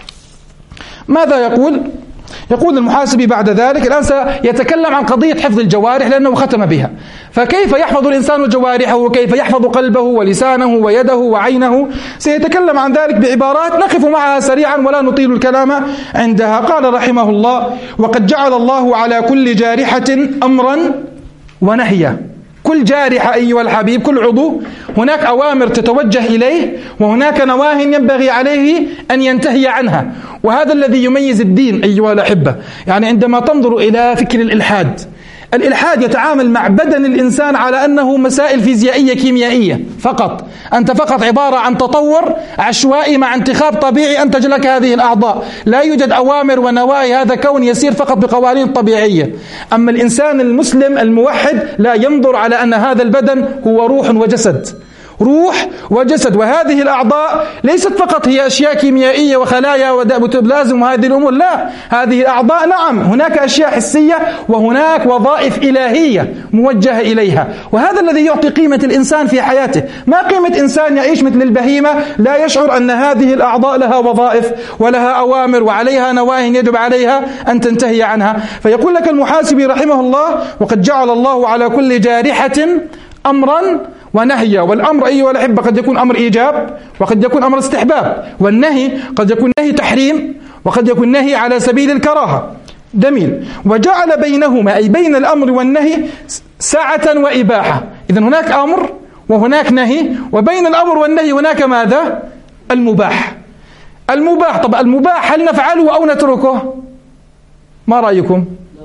ماذا يقول؟ يقول المحاسبي بعد ذلك، الآن سيتكلم عن قضية حفظ الجوارح لأنه ختم بها، فكيف يحفظ الإنسان جوارحه وكيف يحفظ قلبه ولسانه ويده وعينه، سيتكلم عن ذلك بعبارات نقف معها سريعا ولا نطيل الكلام عندها. قال رحمه الله: وقد جعل الله على كل جارحة أمرا ونهيا. كل جارحة أيها الحبيب، كل عضو هناك أوامر تتوجه إليه وهناك نواهي ينبغي عليه أن ينتهي عنها، وهذا الذي يميز الدين أيها الأحبة. يعني عندما تنظر إلى فكر الإلحاد، الإلحاد يتعامل مع بدن الإنسان على أنه مسائل فيزيائية كيميائية فقط، أنت فقط عبارة عن تطور عشوائي مع انتخاب طبيعي أنتج لك هذه الأعضاء، لا يوجد أوامر ونواهي، هذا كون يسير فقط بقوانين طبيعية. أما الإنسان المسلم الموحد لا ينظر على أن هذا البدن هو روح وجسد، روح وجسد، وهذه الأعضاء ليست فقط هي أشياء كيميائية وخلايا ولازم وهذه الأمور، لا، هذه الأعضاء نعم هناك أشياء حسية وهناك وظائف إلهية موجهة إليها، وهذا الذي يعطي قيمة الإنسان في حياته. ما قيمة إنسان يعيش مثل البهيمة لا يشعر أن هذه الأعضاء لها وظائف ولها أوامر وعليها نواهي يجب عليها أن تنتهي عنها. فيقول لك المحاسبي رحمه الله: وقد جعل الله على كل جارحة أمرا ونهي. والأمر أيها الأحبة قد يكون أمر إيجاب وقد يكون أمر استحباب، والنهي قد يكون نهي تحريم وقد يكون نهي على سبيل الكراهة. جميل. وجعل بينهما أي بين الأمر والنهي سعة وإباحة. إذن هناك أمر وهناك نهي، وبين الأمر والنهي هناك ماذا؟ المباح. المباح، طب المباح هل نفعله أو نتركه؟ ما رأيكم؟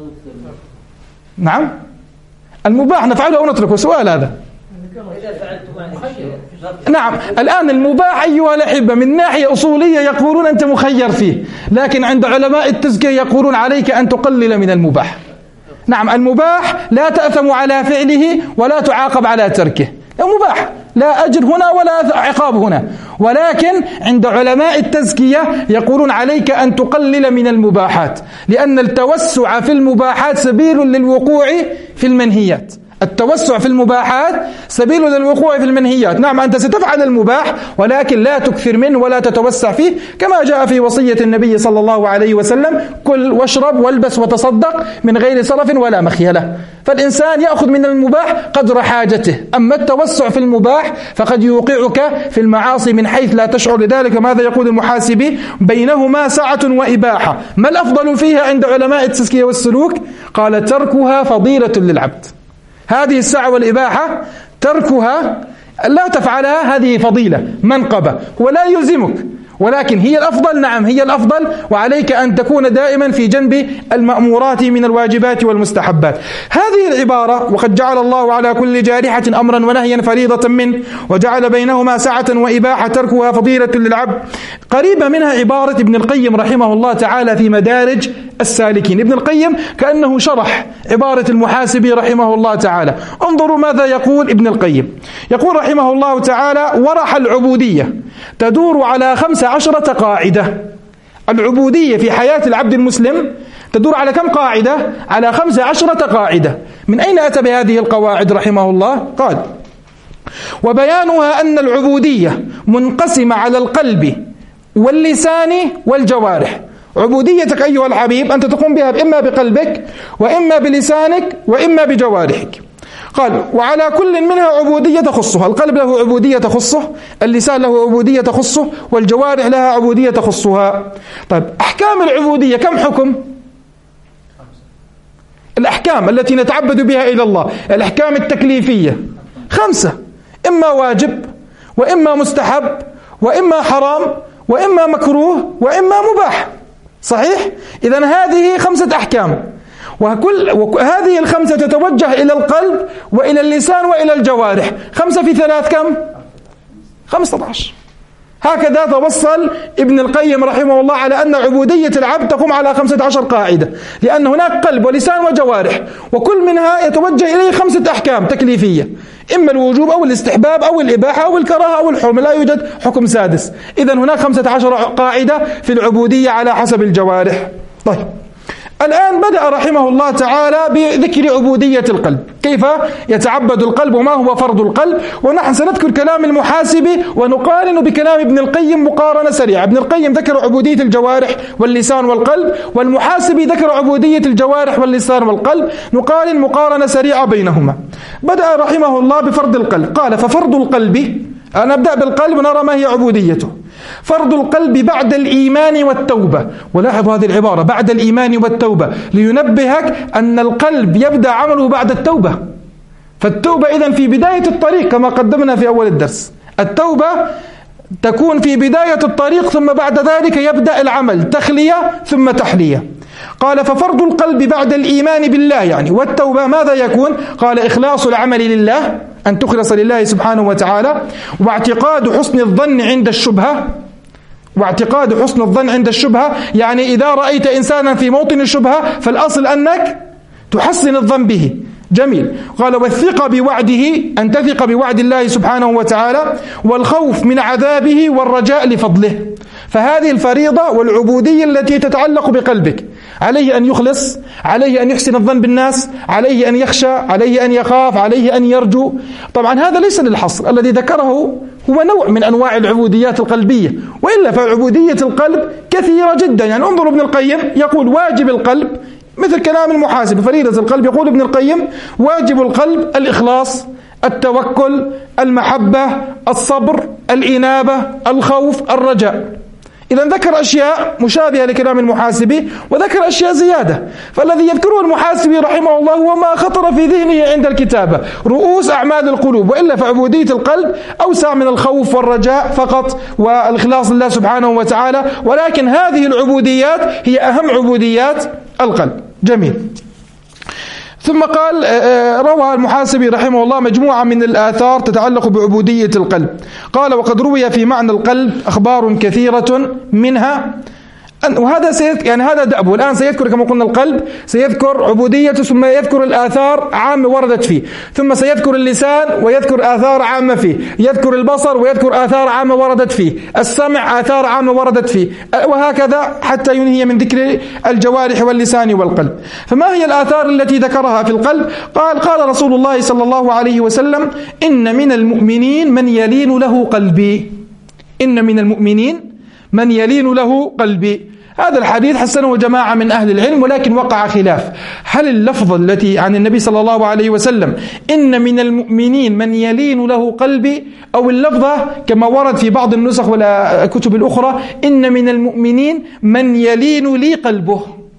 نعم، المباح نفعله أو نتركه؟ سؤال هذا. نعم، الآن المباح أيها الأحبة من ناحية أصولية يقولون أنت مخير فيه، لكن عند علماء التزكية يقولون عليك أن تقلل من المباح. نعم، المباح لا تأثم على فعله ولا تعاقب على تركه، مباح لا أجر هنا ولا عقاب هنا، ولكن عند علماء التزكية يقولون عليك أن تقلل من المباحات، لأن التوسع في المباحات سبيل للوقوع في المنهيات. التوسع في المباحات سبيل للوقوع في المنهيات. نعم أنت ستفعل المباح ولكن لا تكثر منه ولا تتوسع فيه، كما جاء في وصية النبي صلى الله عليه وسلم: كل واشرب والبس وتصدق من غير سرف ولا مخيلة. فالإنسان يأخذ من المباح قدر حاجته، أما التوسع في المباح فقد يوقعك في المعاصي من حيث لا تشعر. لذلك ماذا يقول المحاسبي؟ بينهما سعة وإباحة، ما الأفضل فيها عند علماء التزكية والسلوك؟ قال: تركها فضيلة للعبد. هذه السعة والإباحة تركها لا تفعلها هذه فضيلة منقبة ولا يلزمك، ولكن هي الأفضل. نعم هي الأفضل، وعليك أن تكون دائما في جنب المأمورات من الواجبات والمستحبات. هذه العبارة: وقد جعل الله على كل جارحة أمرا ونهيا فريضة منه وجعل بينهما سعة وإباحة تركها فضيلة للعبد، قريبة منها عبارة ابن القيم رحمه الله تعالى في مدارج السالكين. ابن القيم كأنه شرح عبارة المحاسبي رحمه الله تعالى. انظروا ماذا يقول ابن القيم. يقول رحمه الله تعالى: ورح العبودية تدور على خمس عشرة قاعدة. العبودية في حياة العبد المسلم تدور على كم قاعدة؟ على خمس عشرة قاعدة. من أين أتى بهذه القواعد رحمه الله؟ قال: وبيانها أن العبودية منقسمة على القلب واللسان والجوارح. عبوديتك أيها الحبيب أنت تقوم بها إما بقلبك وإما بلسانك وإما بجوارحك. قال: وعلى كل منها عبودية تخصها. القلب له عبودية تخصه، اللسان له عبودية تخصه، والجوارح لها عبودية تخصها. طيب أحكام العبودية كم حكم؟ الأحكام التي نتعبد بها إلى الله، الأحكام التكليفية خمسة: إما واجب وإما مستحب وإما حرام وإما مكروه وإما مباح. صحيح؟ إذن هذه خمسة أحكام، وكل هذه الخمسة تتوجه إلى القلب وإلى اللسان وإلى الجوارح. خمسة في ثلاث كم؟ خمسة عشر. هكذا توصل ابن القيم رحمه الله على أن عبودية العبد تقوم على خمسة عشر قاعدة، لأن هناك قلب ولسان وجوارح، وكل منها يتوجه إليه خمسة أحكام تكليفية: إما الوجوب أو الاستحباب أو الإباحة أو الكراهة أو الحرمة، لا يوجد حكم سادس. إذن هناك خمسة عشر قاعدة في العبودية على حسب الجوارح. طيب الآن بدأ رحمه الله تعالى بذكر عبودية القلب، كيف يتعبد القلب وما هو فرض القلب. ونحن سنذكر كلام المحاسبي ونقارن بكلام ابن القيم مقارنة سريعة. ابن القيم ذكر عبودية الجوارح واللسان والقلب، والمحاسبي ذكر عبودية الجوارح واللسان والقلب. نقارن مقارنة سريعة بينهما. بدأ رحمه الله بفرض القلب. قال: ففرض القلب، أنا أبدأ بالقلب ونرى ما هي عبوديته. فرض القلب بعد الإيمان والتوبة. ولاحظ هذه العبارة: بعد الإيمان والتوبة، لينبهك أن القلب يبدأ عمله بعد التوبة. فالتوبة إذن في بداية الطريق كما قدمنا في أول الدرس. التوبة تكون في بداية الطريق، ثم بعد ذلك يبدأ العمل، تخلية ثم تحلية. قال: ففرض القلب بعد الإيمان بالله يعني والتوبة ماذا يكون؟ قال: إخلاص العمل لله، أن تخلص لله سبحانه وتعالى، واعتقاد حسن الظن عند الشبهة. واعتقاد حسن الظن عند الشبهة يعني إذا رأيت إنسانا في موطن الشبهة فالأصل أنك تحسن الظن به. جميل. قال: والثقة بوعده، أن تثق بوعد الله سبحانه وتعالى، والخوف من عذابه والرجاء لفضله. فهذه الفريضة والعبودية التي تتعلق بقلبك. عليه أن يخلص، عليه أن يحسن الظن بالناس، عليه أن يخشى، عليه أن يخاف، عليه أن يرجو. طبعا هذا ليس للحصر، الذي ذكره هو نوع من أنواع العبوديات القلبية، وإلا فعبودية القلب كثيرة جدا. يعني انظروا ابن القيم يقول: واجب القلب مثل كلام المحاسب. فريضة القلب يقول ابن القيم: واجب القلب الإخلاص، التوكل، المحبة، الصبر، الإنابة، الخوف، الرجاء. إذا ذكر أشياء مشابهة لكلام المحاسبي وذكر أشياء زيادة. فالذي يذكره المحاسبي رحمه الله هو ما خطر في ذهنه عند الكتابة، رؤوس أعمال القلوب، وإلا فعبودية القلب أوسع من الخوف والرجاء فقط والإخلاص لله سبحانه وتعالى. ولكن هذه العبوديات هي أهم عبوديات القلب. جميل. ثم قال: روى المحاسبي رحمه الله مجموعة من الآثار تتعلق بعبودية القلب. قال: وقد روي في معنى القلب أخبار كثيرة، منها وهذا سيذكر يعني هذا دأبه. الآن سيذكر كما قلنا القلب، سيذكر عبوديته، ثم يذكر الآثار عامة وردت فيه، ثم سيذكر اللسان ويذكر آثار عامة فيه، يذكر البصر ويذكر آثار عامة وردت فيه، السمع آثار عامة وردت فيه، وهكذا حتى ينهي من ذكر الجوارح واللسان والقلب. فما هي الآثار التي ذكرها في القلب؟ قال قال رسول الله صلى الله عليه وسلم: إن من المؤمنين من يلين له قلبي. إن من المؤمنين من يلين له قلبي. هذا الحديث حسنه جماعة من أهل العلم، ولكن وقع خلاف. هل اللفظة التي عن النبي صلى الله عليه وسلم إن من المؤمنين من يلين له قلبي، أو اللفظة كما ورد في بعض النسخ والكتب الأخرى إن من المؤمنين من يلين لي قلبه؟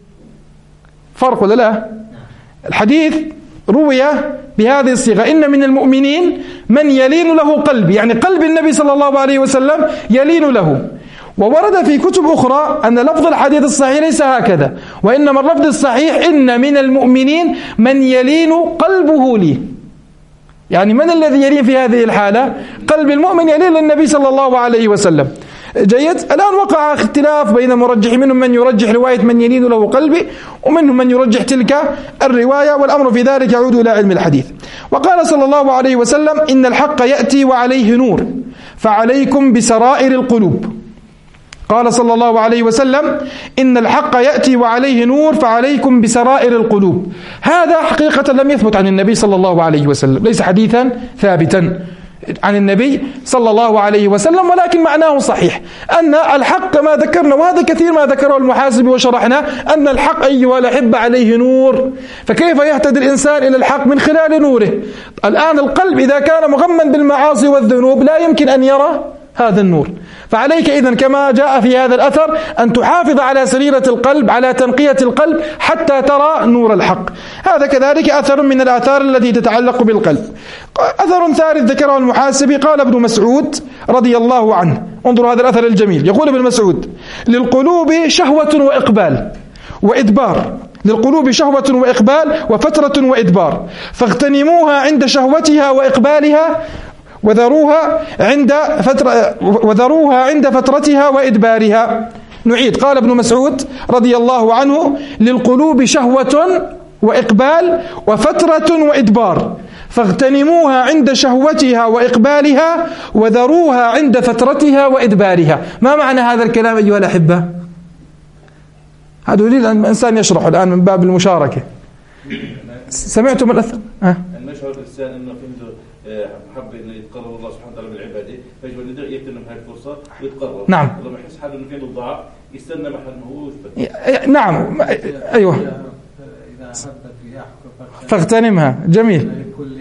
فرق ولا لا؟ الحديث روي بهذه الصيغة: إن من المؤمنين من يلين له قلبي، يعني قلب النبي صلى الله عليه وسلم يلين له. وورد في كتب أخرى أن لفظ الحديث الصحيح ليس هكذا، وإنما اللفظ الصحيح إن من المؤمنين من يلين قلبه لي. يعني من الذي يلين في هذه الحالة؟ قلب المؤمن يلين للنبي صلى الله عليه وسلم. جيد. الآن وقع اختلاف بين المرجحين، منهم من يرجح رواية من يلين له قلبي، ومنهم من يرجح تلك الرواية، والأمر في ذلك يعود إلى علم الحديث. وقال صلى الله عليه وسلم: إن الحق يأتي وعليه نور فعليكم بسرائر القلوب. قال صلى الله عليه وسلم: إن الحق يأتي وعليه نور فعليكم بسرائر القلوب. هذا حقيقة لم يثبت عن النبي صلى الله عليه وسلم، ليس حديثا ثابتا عن النبي صلى الله عليه وسلم، ولكن معناه صحيح أن الحق ما ذكرنا، وهذا كثير ما ذكره المحاسبي وشرحنا، أن الحق أيها الأحبة عليه نور. فكيف يهتدي الإنسان إلى الحق؟ من خلال نوره. الآن القلب إذا كان مغمّا بالمعاصي والذنوب لا يمكن أن يرى هذا النور. فعليك إذن كما جاء في هذا الأثر أن تحافظ على سريرة القلب، على تنقية القلب حتى ترى نور الحق. هذا كذلك أثر من الآثار التي تتعلق بالقلب. أثر ثالث ذكره المحاسبي، قال ابن مسعود رضي الله عنه، انظروا هذا الأثر الجميل، يقول ابن مسعود: للقلوب شهوة وإقبال وإدبار، للقلوب شهوة وإقبال وفترة وإدبار، فاغتنموها عند شهوتها وإقبالها، وذروها عند فترة وذروها عند فترتها وإدبارها. نعيد. قال ابن مسعود رضي الله عنه: للقلوب شهوة وإقبال وفترة وإدبار، فاغتنموها عند شهوتها وإقبالها، وذروها عند فترتها وإدبارها. ما معنى هذا الكلام أيها الأحبة؟ هذا يريد أن الإنسان يشرح الآن من باب المشاركة. سمعتم الأثر؟ أه؟ المشهر الإنسان أنه عنده محب انه يتقرب الله سبحانه وتعالى بالعباده، فيجب ان يغتنم هذه الفرصه ويتقرب. نعم. لما يحس حاله انه فيه ضعف يستنى محل ما هو يثبت. نعم. ايوه. اذا احبت رياحك فاغتنمها. جميل. لكل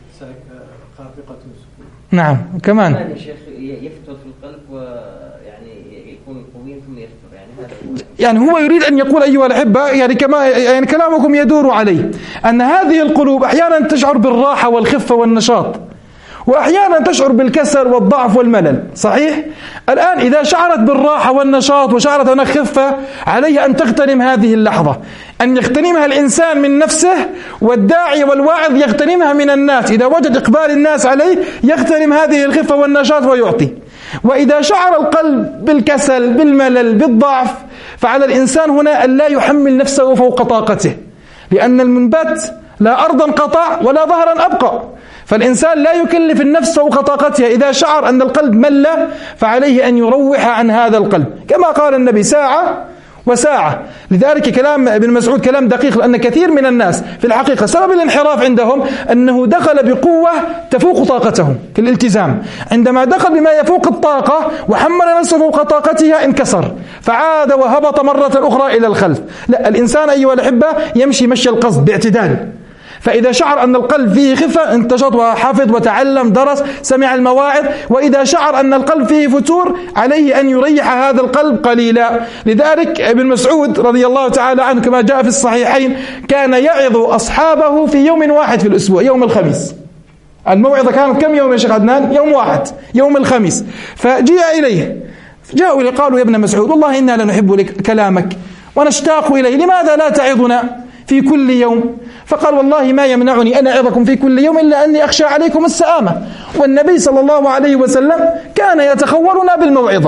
خافقه سكون. نعم. كمان يا شيخ يفتر في القلب ويعني يكون قوي ثم يفتر، يعني هذا يعني هو يريد أن يقول أيها الأحبة، يعني كما يعني كلامكم يدور عليه أن هذه القلوب أحيانا تشعر بالراحة والخفة والنشاط، وأحيانا تشعر بالكسل والضعف والملل. صحيح؟ الآن إذا شعرت بالراحة والنشاط وشعرت هناك خفة، عليه أن تغتنم هذه اللحظة، أن يغتنمها الإنسان من نفسه، والداعي والواعظ يغتنمها من الناس. إذا وجد إقبال الناس عليه يغتنم هذه الخفة والنشاط ويعطي. وإذا شعر القلب بالكسل بالملل بالضعف، فعلى الإنسان هنا أن لا يحمل نفسه فوق طاقته، لأن المنبت لا أرضا قطع ولا ظهرا أبقى. فالإنسان لا يكلف النفس فوق طاقتها. إذا شعر أن القلب مل فعليه أن يروح عن هذا القلب، كما قال النبي: ساعة وساعة. لذلك كلام ابن مسعود كلام دقيق، لأن كثير من الناس في الحقيقة سبب الانحراف عندهم أنه دخل بقوة تفوق طاقتهم في الالتزام. عندما دخل بما يفوق الطاقة وحمل نفسه فوق طاقتها انكسر، فعاد وهبط مرة أخرى إلى الخلف. لا، الإنسان أيها الأحبة يمشي مشي القصد باعتدال. فإذا شعر أن القلب فيه خفة انتشط وحفظ وتعلم درس سمع المواعظ، وإذا شعر أن القلب فيه فتور عليه أن يريح هذا القلب قليلا. لذلك ابن مسعود رضي الله تعالى عنه كما جاء في الصحيحين كان يعظ أصحابه في يوم واحد في الأسبوع، يوم الخميس. الموعظة كانت كم يوم يا شيخ عدنان؟ يوم واحد، يوم الخميس. فجاء إليه جاءوا إليه قالوا: يا ابن مسعود، والله إنا لنحب كلامك ونشتاق إليه، لماذا لا تعظنا في كل يوم؟ فقال: والله ما يمنعني أن أعظكم في كل يوم إلا أني أخشى عليكم السآمة. والنبي صلى الله عليه وسلم كان يتخولنا بالموعظة،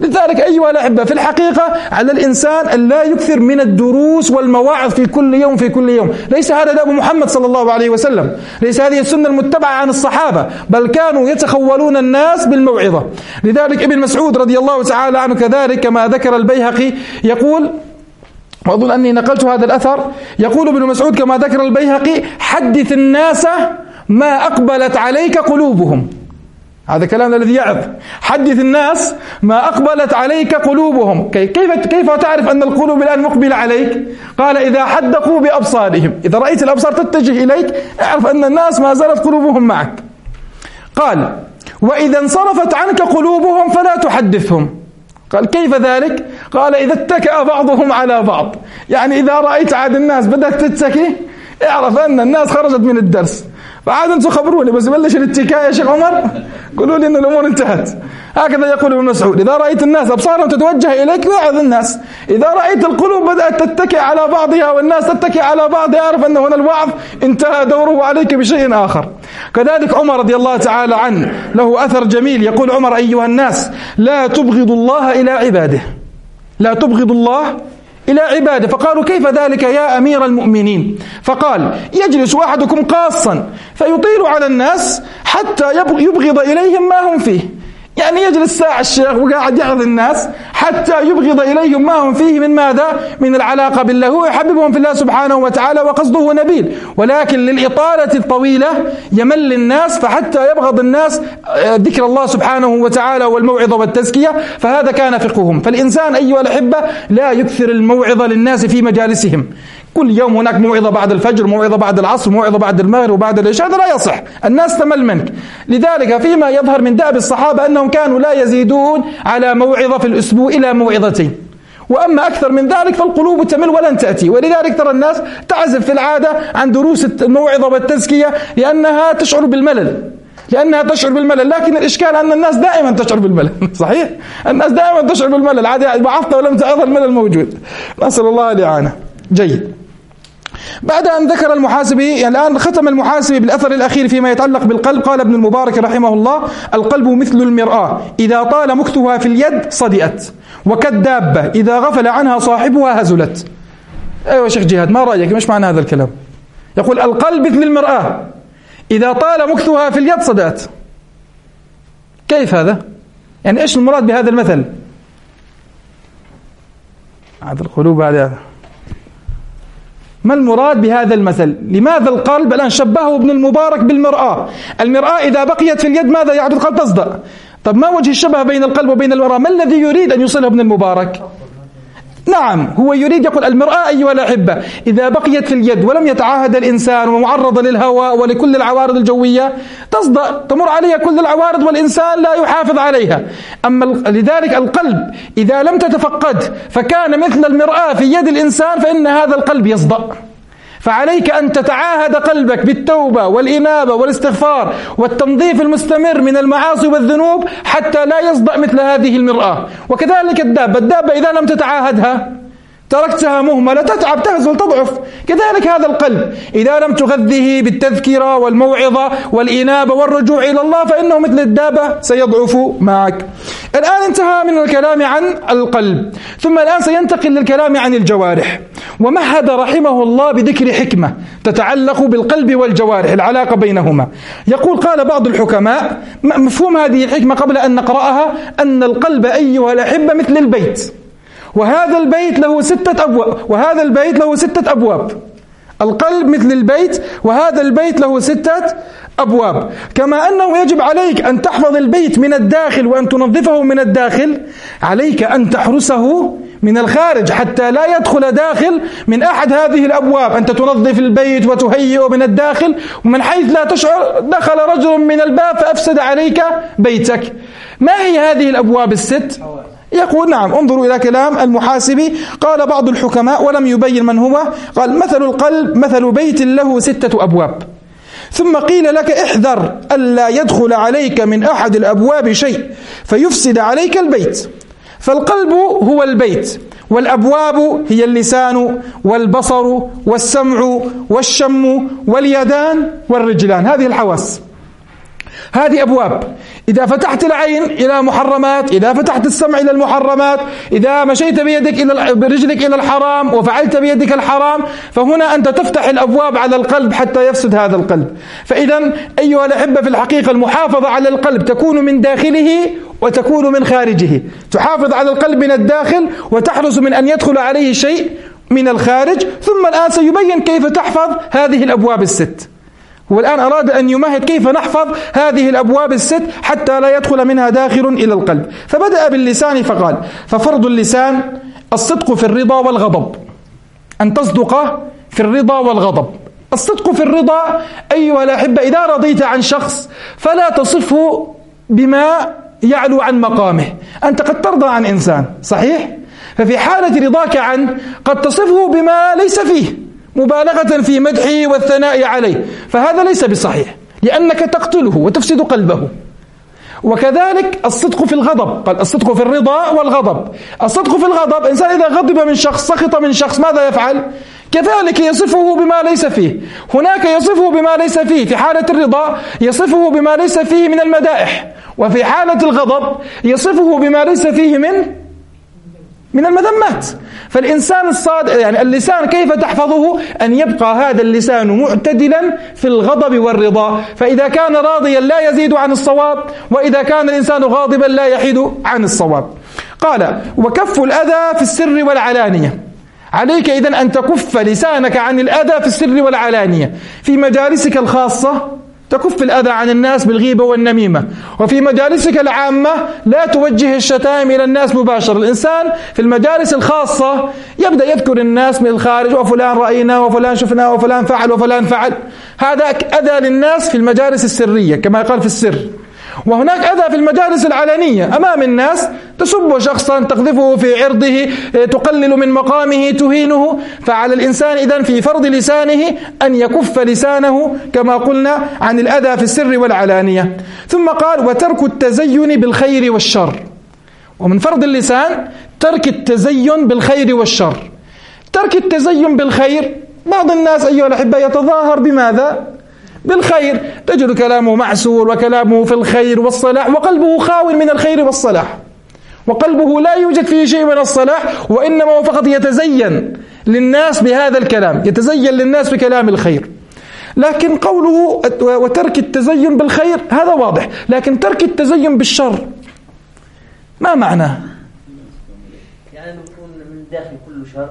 لذلك أيها الأحبة في الحقيقة على الإنسان أن لا يكثر من الدروس والمواعظ في كل يوم في كل يوم. ليس هذا دأب محمد صلى الله عليه وسلم، ليس هذه السنة المتبعة عن الصحابة، بل كانوا يتخولون الناس بالموعظة. لذلك ابن مسعود رضي الله تعالى عنه كذلك كما ذكر البيهقي يقول، وأظن أني نقلت هذا الأثر، يقول ابن مسعود كما ذكر البيهقي: حدث الناس ما أقبلت عليك قلوبهم. هذا كلام الذي يعظ. حدث الناس ما أقبلت عليك قلوبهم. كيف كيف تعرف أن القلوب الآن مقبلة عليك؟ قال: إذا حدقوا بأبصارهم. إذا رأيت الأبصار تتجه إليك اعرف أن الناس ما زالت قلوبهم معك. قال: وإذا انصرفت عنك قلوبهم فلا تحدثهم. قال: كيف ذلك؟ قال: إذا اتكأ بعضهم على بعض. يعني إذا رأيت عاد الناس بدأت تتكي اعرف أن الناس خرجت من الدرس، فعاد أنتم خبروني بس بلش الاتكاء يا شيخ عمر، قولوا لي أن الأمور انتهت. هكذا يقول ابن مسعود: إذا رأيت الناس أبصارهم تتوجه إليك واعظ الناس، إذا رأيت القلوب بدأت تتكئ على بعضها والناس تتكئ على بعض اعرف أن هنا الوعظ انتهى دوره عليك بشيء آخر. كذلك عمر رضي الله تعالى عنه له أثر جميل، يقول عمر: أيها الناس لا تبغضوا الله إلى عباده، لا تبغضوا الله إلى عباده. فقالوا: كيف ذلك يا أمير المؤمنين؟ فقال: يجلس أحدكم قاصا فيطيل على الناس حتى يبغض إليهم ما هم فيه. يعني يجلس ساعة الشيخ وقاعد يعظ الناس حتى يبغض إليهم ما هم فيه من ماذا؟ من العلاقة بالله، هو يحببهم في الله سبحانه وتعالى وقصده نبيل، ولكن للإطالة الطويلة يمل الناس، فحتى يبغض الناس ذكر الله سبحانه وتعالى والموعظة والتزكية. فهذا كان فقههم. فالإنسان أيها الأحبة لا يكثر الموعظة للناس في مجالسهم. كل يوم هناك موعظة بعد الفجر، موعظة بعد العصر، موعظة بعد المغرب وبعد العشاء، هذا لا يصح، الناس تمل منك. لذلك فيما يظهر من دأب الصحابة أنهم كانوا لا يزيدون على موعظة في الأسبوع إلى موعظتين، وأما أكثر من ذلك فالقلوب تمل ولن تأتي. ولذلك ترى الناس تعزف في العادة عن دروس الموعظة والتزكية لأنها تشعر بالملل، لأنها تشعر بالملل. لكن الإشكال أن الناس دائما تشعر بالملل. صحيح؟ الناس دائما تشعر بالملل، عاد بعثت ولم تعظ الملل موجود. نسأل الله الإعانة. جيد. بعد أن ذكر المحاسبي، يعني الآن ختم المحاسبي بالأثر الأخير فيما يتعلق بالقلب. قال ابن المبارك رحمه الله: القلب مثل المرآة إذا طال مكثها في اليد صدئت، وكالدابة إذا غفل عنها صاحبها هزلت. أيوة شيخ جهاد، ما رأيك؟ مش معنى هذا الكلام؟ يقول القلب مثل المرآة إذا طال مكثها في اليد صدأت. كيف هذا؟ يعني إيش المراد بهذا المثل؟ هذا القلوب هذا، ما المراد بهذا المثل؟ لماذا القلب الآن شبهه ابن المبارك بالمرآة؟ المرآة إذا بقيت في اليد ماذا يحدث؟ قد تصدأ. طب ما وجه الشبه بين القلب وبين المرآة؟ ما الذي يريد أن يوصله ابن المبارك؟ نعم، هو يريد يقول المرآة أيها الأحبة إذا بقيت في اليد ولم يتعاهد الإنسان ومعرضة للهواء ولكل العوارض الجوية تصدأ، تمر عليها كل العوارض والإنسان لا يحافظ عليها. أما لذلك القلب إذا لم تتفقد فكان مثل المرآة في يد الإنسان فإن هذا القلب يصدأ. فعليك أن تتعاهد قلبك بالتوبة والإنابة والاستغفار والتنظيف المستمر من المعاصي والذنوب حتى لا يصدأ مثل هذه المرآة. وكذلك الدابة، الدابة إذا لم تتعاهدها تركتها مهملة تتعب تهزل تضعف. كذلك هذا القلب إذا لم تغذه بالتذكرة والموعظة والإنابة والرجوع إلى الله فإنه مثل الدابة سيضعف معك. الآن انتهى من الكلام عن القلب، ثم الآن سينتقل للكلام عن الجوارح. ومهد رحمه الله بذكر حكمة تتعلق بالقلب والجوارح، العلاقة بينهما. يقول: قال بعض الحكماء مفهوم هذه الحكمة قبل أن نقرأها أن القلب أيها الأحبة مثل البيت، وهذا البيت له ستة أبواب وهذا البيت له ستة أبواب. القلب مثل البيت وهذا البيت له ستة أبواب. كما أنه يجب عليك أن تحفظ البيت من الداخل وأن تنظفه من الداخل، عليك أن تحرسه من الخارج حتى لا يدخل داخل من أحد هذه الأبواب. أنت تنظف البيت وتهيئه من الداخل ومن حيث لا تشعر دخل رجل من الباب فأفسد عليك بيتك. ما هي هذه الأبواب الست؟ يقول: نعم، انظروا إلى كلام المحاسبي. قال بعض الحكماء ولم يبين من هو، قال: مثل القلب مثل بيت له ستة أبواب، ثم قيل لك احذر ألا يدخل عليك من أحد الأبواب شيء فيفسد عليك البيت. فالقلب هو البيت، والأبواب هي اللسان والبصر والسمع والشم واليدان والرجلان، هذه الحواس، هذه أبواب. إذا فتحت العين إلى محرمات، إذا فتحت السمع إلى المحرمات، إذا مشيت بيدك إلى برجلك إلى الحرام وفعلت بيدك الحرام، فهنا أنت تفتح الأبواب على القلب حتى يفسد هذا القلب. فإذا أيها الأحبة، في الحقيقة المحافظة على القلب تكون من داخله وتكون من خارجه. تحافظ على القلب من الداخل وتحرص من أن يدخل عليه شيء من الخارج. ثم الآن سيبين كيف تحفظ هذه الأبواب الست. والآن أراد أن يمهد كيف نحفظ هذه الأبواب الست حتى لا يدخل منها داخل إلى القلب. فبدأ باللسان فقال: ففرض اللسان الصدق في الرضا والغضب، أن تصدق في الرضا والغضب. الصدق في الرضا أيها الأحبة، إذا رضيت عن شخص فلا تصفه بما يعلو عن مقامه. أنت قد ترضى عن إنسان صحيح، ففي حالة رضاك عنه قد تصفه بما ليس فيه، مبالغة في مدحه والثناء عليه، فهذا ليس بصحيح لأنك تقتله وتفسد قلبه. وكذلك الصدق في الغضب، قال الصدق في الرضا والغضب. الصدق في الغضب، إنسان إذا غضب من شخص، سخط من شخص، ماذا يفعل؟ كذلك يصفه بما ليس فيه. هناك يصفه بما ليس فيه في حالة الرضا، يصفه بما ليس فيه من المدائح، وفي حالة الغضب يصفه بما ليس فيه من من المذمات. فالإنسان الصادق، يعني اللسان كيف تحفظه؟ أن يبقى هذا اللسان معتدلا في الغضب والرضا، فإذا كان راضيا لا يزيد عن الصواب، وإذا كان الإنسان غاضبا لا يحيد عن الصواب. قال: وكف الأذى في السر والعلانية. عليك إذن أن تكف لسانك عن الأذى في السر والعلانية. في مجالسك الخاصة تكف الأذى عن الناس بالغيبة والنميمة، وفي مجالسك العامة لا توجه الشتائم إلى الناس مباشرة. الإنسان في المجالس الخاصة يبدأ يذكر الناس من الخارج، وفلان رأينا وفلان شفنا وفلان فعل وفلان فعل. هذا أذى للناس في المجالس السرية كما قال في السر. وهناك أذى في المجالس العلنية أمام الناس، تسب شخصا، تقذفه في عرضه، تقلل من مقامه، تهينه. فعلى الإنسان إذن في فرض لسانه أن يكف لسانه كما قلنا عن الأذى في السر والعلانية. ثم قال: وترك التزين بالخير والشر. ومن فرض اللسان ترك التزين بالخير والشر. ترك التزين بالخير، بعض الناس أيها الأحبة يتظاهر بماذا؟ بالخير، تجد كلامه معسول وكلامه في الخير والصلاح، وقلبه خاو من الخير والصلاح، وقلبه لا يوجد فيه شيء من الصلاح، وإنما هو فقط يتزين للناس بهذا الكلام، يتزين للناس بكلام الخير. لكن قوله وترك التزين بالخير هذا واضح، لكن ترك التزين بالشر ما معناه؟ يعني يكون من داخل كله شر،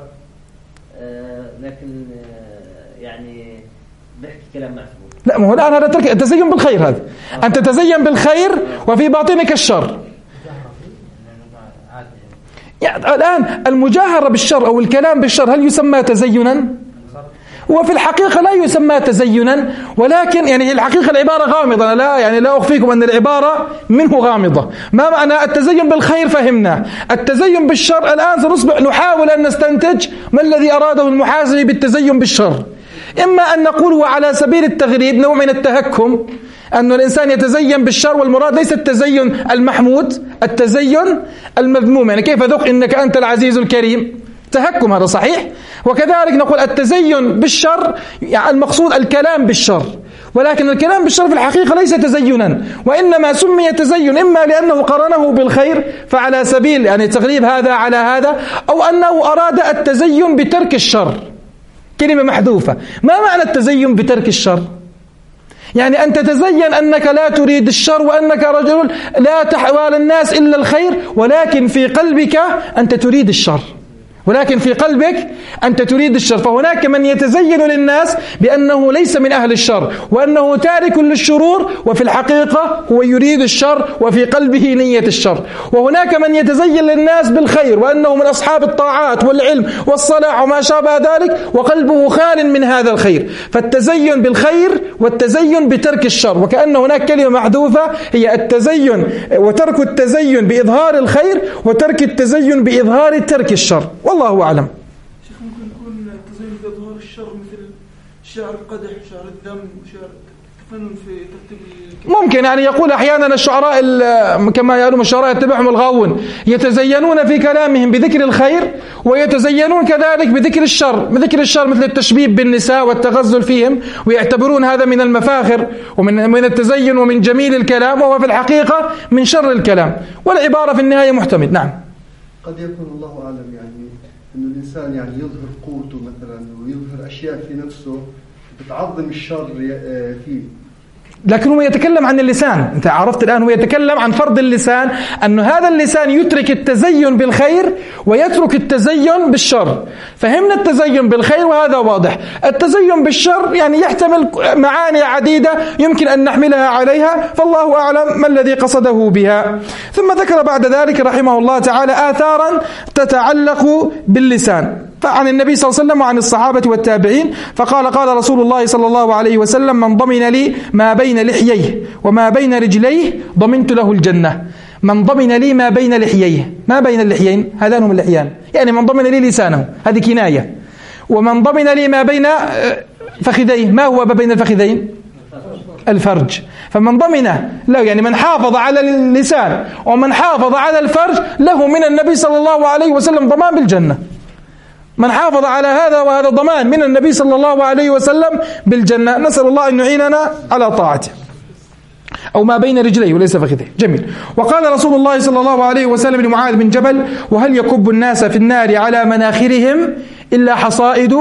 آه لكن آه يعني بيحكي كلام معسول. لا، ما هو الآن هذا ترك التزين بالخير. هذا أن تتزين بالخير وفي باطنك الشر. يعني الآن المجاهرة بالشر أو الكلام بالشر هل يسمى تزينا؟ وفي الحقيقة لا يسمى تزينا، ولكن يعني الحقيقة العبارة غامضة. لا يعني لا أخفيكم أن العبارة منه غامضة. ما معنى التزين بالخير؟ فهمنا. التزين بالشر الآن سنصبح نحاول أن نستنتج ما الذي أراده المحاسبي بالتزين بالشر. إما أن نقول هو على سبيل التغريب، نوع من التهكم، أن الإنسان يتزين بالشر، والمراد ليس التزين المحمود، التزين المذموم. يعني كيف ذق إنك أنت العزيز الكريم، تهكم، هذا صحيح. وكذلك نقول التزين بالشر، يعني المقصود الكلام بالشر، ولكن الكلام بالشر في الحقيقة ليس تزينا، وإنما سمي تزين إما لأنه قرنه بالخير فعلى سبيل يعني تغليب هذا على هذا، أو أنه أراد التزين بترك الشر، كلمة محذوفة. ما معنى التزين بترك الشر؟ يعني أن تتزين أنك لا تريد الشر، وأنك رجل لا تحوال الناس إلا الخير، ولكن في قلبك أنت تريد الشر، ولكن في قلبك أنت تريد الشر. فهناك من يتزين للناس بأنه ليس من أهل الشر، وأنه تارك للشرور، وفي الحقيقة هو يريد الشر وفي قلبه نية الشر. وهناك من يتزين للناس بالخير، وأنه من أصحاب الطاعات والعلم والصلاح وما شابه ذلك، وقلبه خال من هذا الخير. فالتزين بالخير والتزين بترك الشر، وكأن هناك كلمة محذوفة هي التزين، وترك التزين بإظهار الخير وترك التزين بإظهار ترك الشر. والله أعلم. شيخ ممكن يكون التزين بإظهار الشر مثل شعر القدح، شعر الذم، وشعر ممكن يعني يقول أحيانا الشعراء كما يقولون الشعراء يتبعهم الغاوون، يتزينون في كلامهم بذكر الخير ويتزينون كذلك بذكر الشر، بذكر الشر مثل التشبيب بالنساء والتغزل فيهم، ويعتبرون هذا من المفاخر ومن من التزين ومن جميل الكلام، وهو في الحقيقة من شر الكلام، والعبارة في النهاية محتمل. نعم. قد يكون الله أعلم يعني إنه الإنسان يعني يظهر قوته مثلا ويظهر أشياء في نفسه بتعظم الشر فيه، لكن هو يتكلم عن اللسان. أنت عرفت الآن هو يتكلم عن فرض اللسان، أن هذا اللسان يترك التزين بالخير ويترك التزين بالشر. فهمنا التزين بالخير وهذا واضح. التزين بالشر يعني يحتمل معاني عديدة يمكن أن نحملها عليها، فالله أعلم ما الذي قصده بها. ثم ذكر بعد ذلك رحمه الله تعالى آثارا تتعلق باللسان عن النبي صلى الله عليه وسلم وعن الصحابة والتابعين، فقال قال رسول الله صلى الله عليه وسلم: من ضمن لي ما بين لحييه وما بين رجليه ضمنت له الجنة. من ضمن لي ما بين لحييه، ما بين اللحيين هذان هم اللحيان، يعني من ضمن لي لسانه، هذه كناية. ومن ضمن لي ما بين فخذيه، ما هو ما بين الفخذين؟ الفرج. فمن ضمنه له يعني من حافظ على اللسان ومن حافظ على الفرج له من النبي صلى الله عليه وسلم ضمان بالجنة. من حافظ على هذا وهذا ضمان من النبي صلى الله عليه وسلم بالجنة. نسأل الله أن يعيننا على طاعته. أو ما بين رجليه وليس فخذيه. جميل. وقال رسول الله صلى الله عليه وسلم لمعاذ بن جبل: وهل يكب الناس في النار على مناخرهم إلا حصائد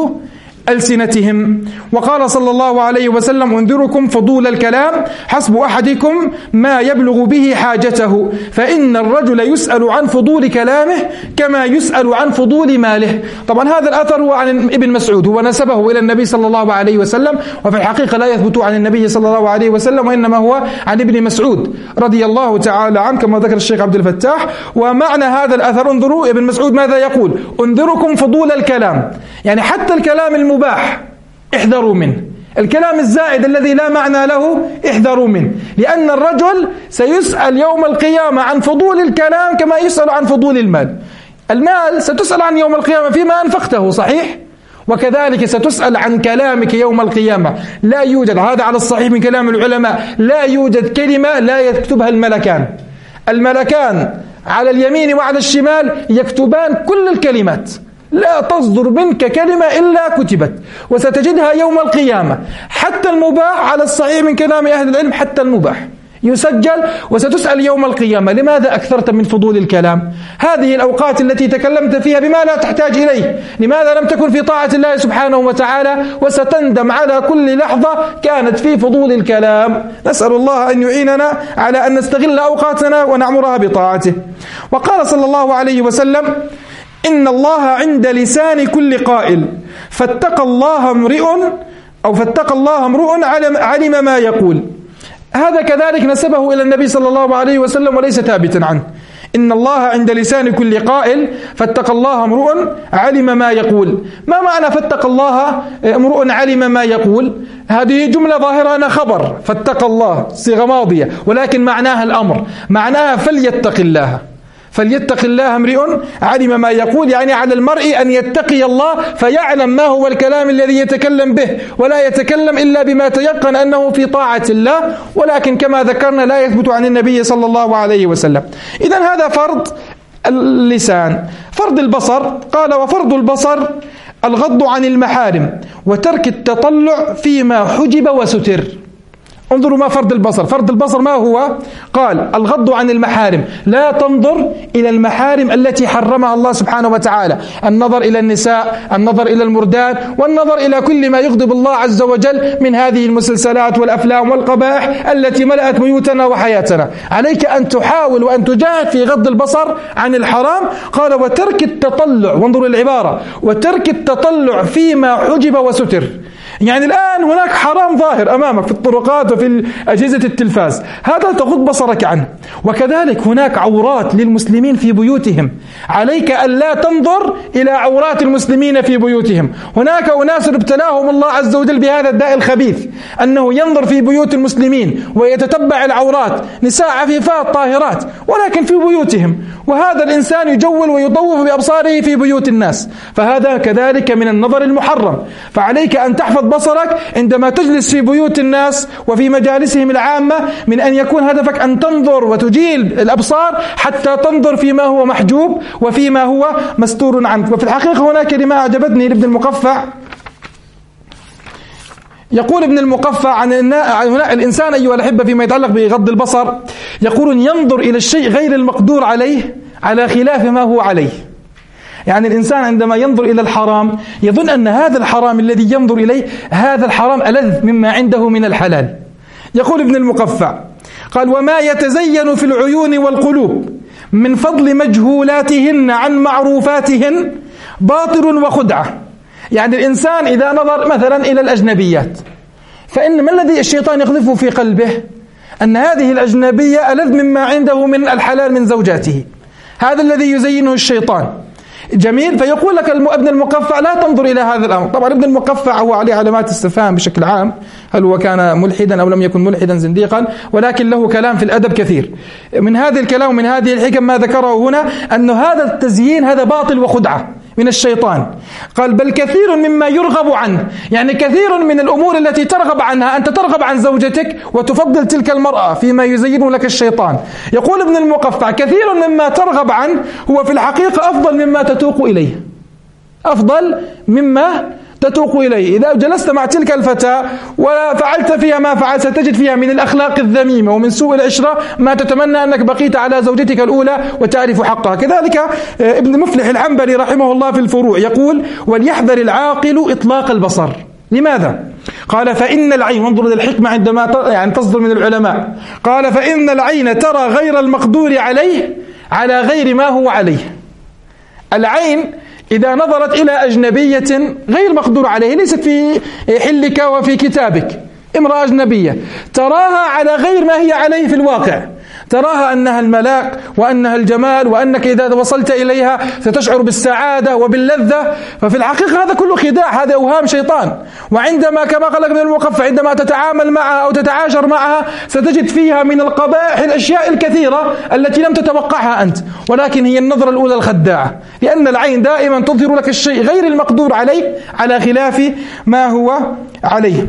ألسنتهم. وقال صلى الله عليه وسلم: انذركم فضول الكلام، حسب أحدكم ما يبلغ به حاجته، فإن الرجل يسأل عن فضول كلامه كما يسأل عن فضول ماله. طبعا هذا الأثر هو عن ابن مسعود، هو نسبه إلى النبي صلى الله عليه وسلم، وفي الحقيقة لا يثبت عن النبي صلى الله عليه وسلم، وإنما هو عن ابن مسعود رضي الله تعالى عنه كما ذكر الشيخ عبد الفتاح. ومعنى هذا الأثر انظروا ابن مسعود ماذا يقول: انذركم فضول الكلام، يعني حتى الكلام المباح احذروا منه، الكلام الزائد الذي لا معنى له احذروا منه، لأن الرجل سيسأل يوم القيامة عن فضول الكلام كما يسأل عن فضول المال. المال ستسأل عن يوم القيامة فيما أنفقته، صحيح؟ وكذلك ستسأل عن كلامك يوم القيامة. لا يوجد، هذا على الصحيح من كلام العلماء، لا يوجد كلمة لا يكتبها الملكان. الملكان على اليمين وعلى الشمال يكتبان كل الكلمات، لا تصدر منك كلمة إلا كتبت، وستجدها يوم القيامة. حتى المباح على الصحيح من كلام أهل العلم، حتى المباح يسجل وستسأل يوم القيامة: لماذا أكثرت من فضول الكلام؟ هذه الأوقات التي تكلمت فيها بما لا تحتاج إليه، لماذا لم تكن في طاعة الله سبحانه وتعالى؟ وستندم على كل لحظة كانت في فضول الكلام. نسأل الله أن يعيننا على أن نستغل أوقاتنا ونعمرها بطاعته. وقال صلى الله عليه وسلم: إن الله عند لسان كل قائل، فاتقى الله امرئ أو فاتقى الله امرؤ علم ما يقول. هذا كذلك نسبه إلى النبي صلى الله عليه وسلم وليس ثابتا عنه. إن الله عند لسان كل قائل فاتقى الله امرؤ علم ما يقول. ما معنى فاتقى الله امرؤ علم ما يقول؟ هذه جملة ظاهرة أنا خبر، فاتقى الله صيغة ماضية، ولكن معناها الأمر، معناها فليتق الله. فليتق الله امرئ علم ما يقول، يعني على المرء أن يتقي الله فيعلم ما هو الكلام الذي يتكلم به، ولا يتكلم إلا بما تيقن أنه في طاعة الله، ولكن كما ذكرنا لا يثبت عن النبي صلى الله عليه وسلم. إذن هذا فرض اللسان. فرض البصر، قال: وفرض البصر الغض عن المحارم وترك التطلع فيما حجب وستر. انظروا ما فرض البصر. فرض البصر ما هو؟ قال: الغض عن المحارم، لا تنظر إلى المحارم التي حرمها الله سبحانه وتعالى، النظر إلى النساء، النظر إلى المردان، والنظر إلى كل ما يغضب الله عز وجل من هذه المسلسلات والأفلام والقبائح التي ملأت بيوتنا وحياتنا. عليك أن تحاول وأن تجاهد في غض البصر عن الحرام. قال: وترك التطلع، وانظروا العبارة، وترك التطلع فيما حجب وستر. يعني الآن هناك حرام ظاهر أمامك في الطرقات وفي أجهزة التلفاز، هذا تغض بصرك عنه. وكذلك هناك عورات للمسلمين في بيوتهم، عليك أن لا تنظر إلى عورات المسلمين في بيوتهم. هناك أناس ابتلاهم الله عز وجل بهذا الداء الخبيث، أنه ينظر في بيوت المسلمين ويتتبع العورات، نساء عفيفات طاهرات ولكن في بيوتهم، وهذا الإنسان يجول ويطوف بأبصاره في بيوت الناس، فهذا كذلك من النظر المحرم. فعليك أن تحفظ بصرك عندما تجلس في بيوت الناس وفي في مجالسهم العامة من أن يكون هدفك أن تنظر وتجيل الأبصار حتى تنظر فيما هو محجوب وفيما هو مستور عنك. وفي الحقيقة هنا كلمة أعجبتني لابن المقفع، يقول ابن المقفع عن هنا الإنسان أيها الأحبة فيما يتعلق بغض البصر، يقول ينظر إلى الشيء غير المقدور عليه على خلاف ما هو عليه. يعني الإنسان عندما ينظر إلى الحرام يظن أن هذا الحرام الذي ينظر إليه هذا الحرام ألذ مما عنده من الحلال. يقول ابن المقفع قال وما يتزين في العيون والقلوب من فضل مجهولاتهن عن معروفاتهن باطل وخدعة. يعني الإنسان إذا نظر مثلا إلى الأجنبيات فإن ما الذي الشيطان يقذفه في قلبه؟ أن هذه الأجنبية ألذ مما عنده من الحلال من زوجاته، هذا الذي يزينه الشيطان. جميل. فيقول لك ابن المقفع لا تنظر إلى هذا الأمر. طبعا ابن المقفع هو عليه علامات استفهام بشكل عام، هل هو كان ملحدا أو لم يكن ملحدا زنديقا، ولكن له كلام في الأدب كثير. من هذه الكلام ومن هذه الحكم ما ذكره هنا أن هذا التزيين هذا باطل وخدعة من الشيطان. قال بل كثير مما يرغب عنه، يعني كثير من الأمور التي ترغب عنها، أنت ترغب عن زوجتك وتفضل تلك المرأة فيما يزين لك الشيطان. يقول ابن المقفع كثير مما ترغب عنه هو في الحقيقة أفضل مما تتوق إليه، أفضل مما تتوق إليه. إذا جلست مع تلك الفتاة وفعلت فيها ما فعلت ستجد فيها من الأخلاق الذميمة ومن سوء العشرة ما تتمنى أنك بقيت على زوجتك الأولى وتعرف حقها. كذلك ابن مفلح العنبري رحمه الله في الفروع يقول وليحذر العاقل إطلاق البصر. لماذا؟ قال فإن العين، انظر للحكمة عندما يعني تصدر من العلماء، قال فإن العين ترى غير المقدور عليه على غير ما هو عليه. العين إذا نظرت إلى أجنبية غير مقدور عليه ليست في حلك وفي كتابك، امرأة أجنبية تراها على غير ما هي عليه في الواقع، تراها أنها الملاك وأنها الجمال وأنك إذا وصلت إليها ستشعر بالسعادة وباللذة، ففي الحقيقة هذا كله خداع، هذا أوهام شيطان. وعندما كما قال ابن المقفع عندما تتعامل معها أو تتعاشر معها ستجد فيها من القبائح الأشياء الكثيرة التي لم تتوقعها أنت، ولكن هي النظرة الأولى الخداعة، لأن العين دائما تظهر لك الشيء غير المقدور عليه على خلاف ما هو عليه.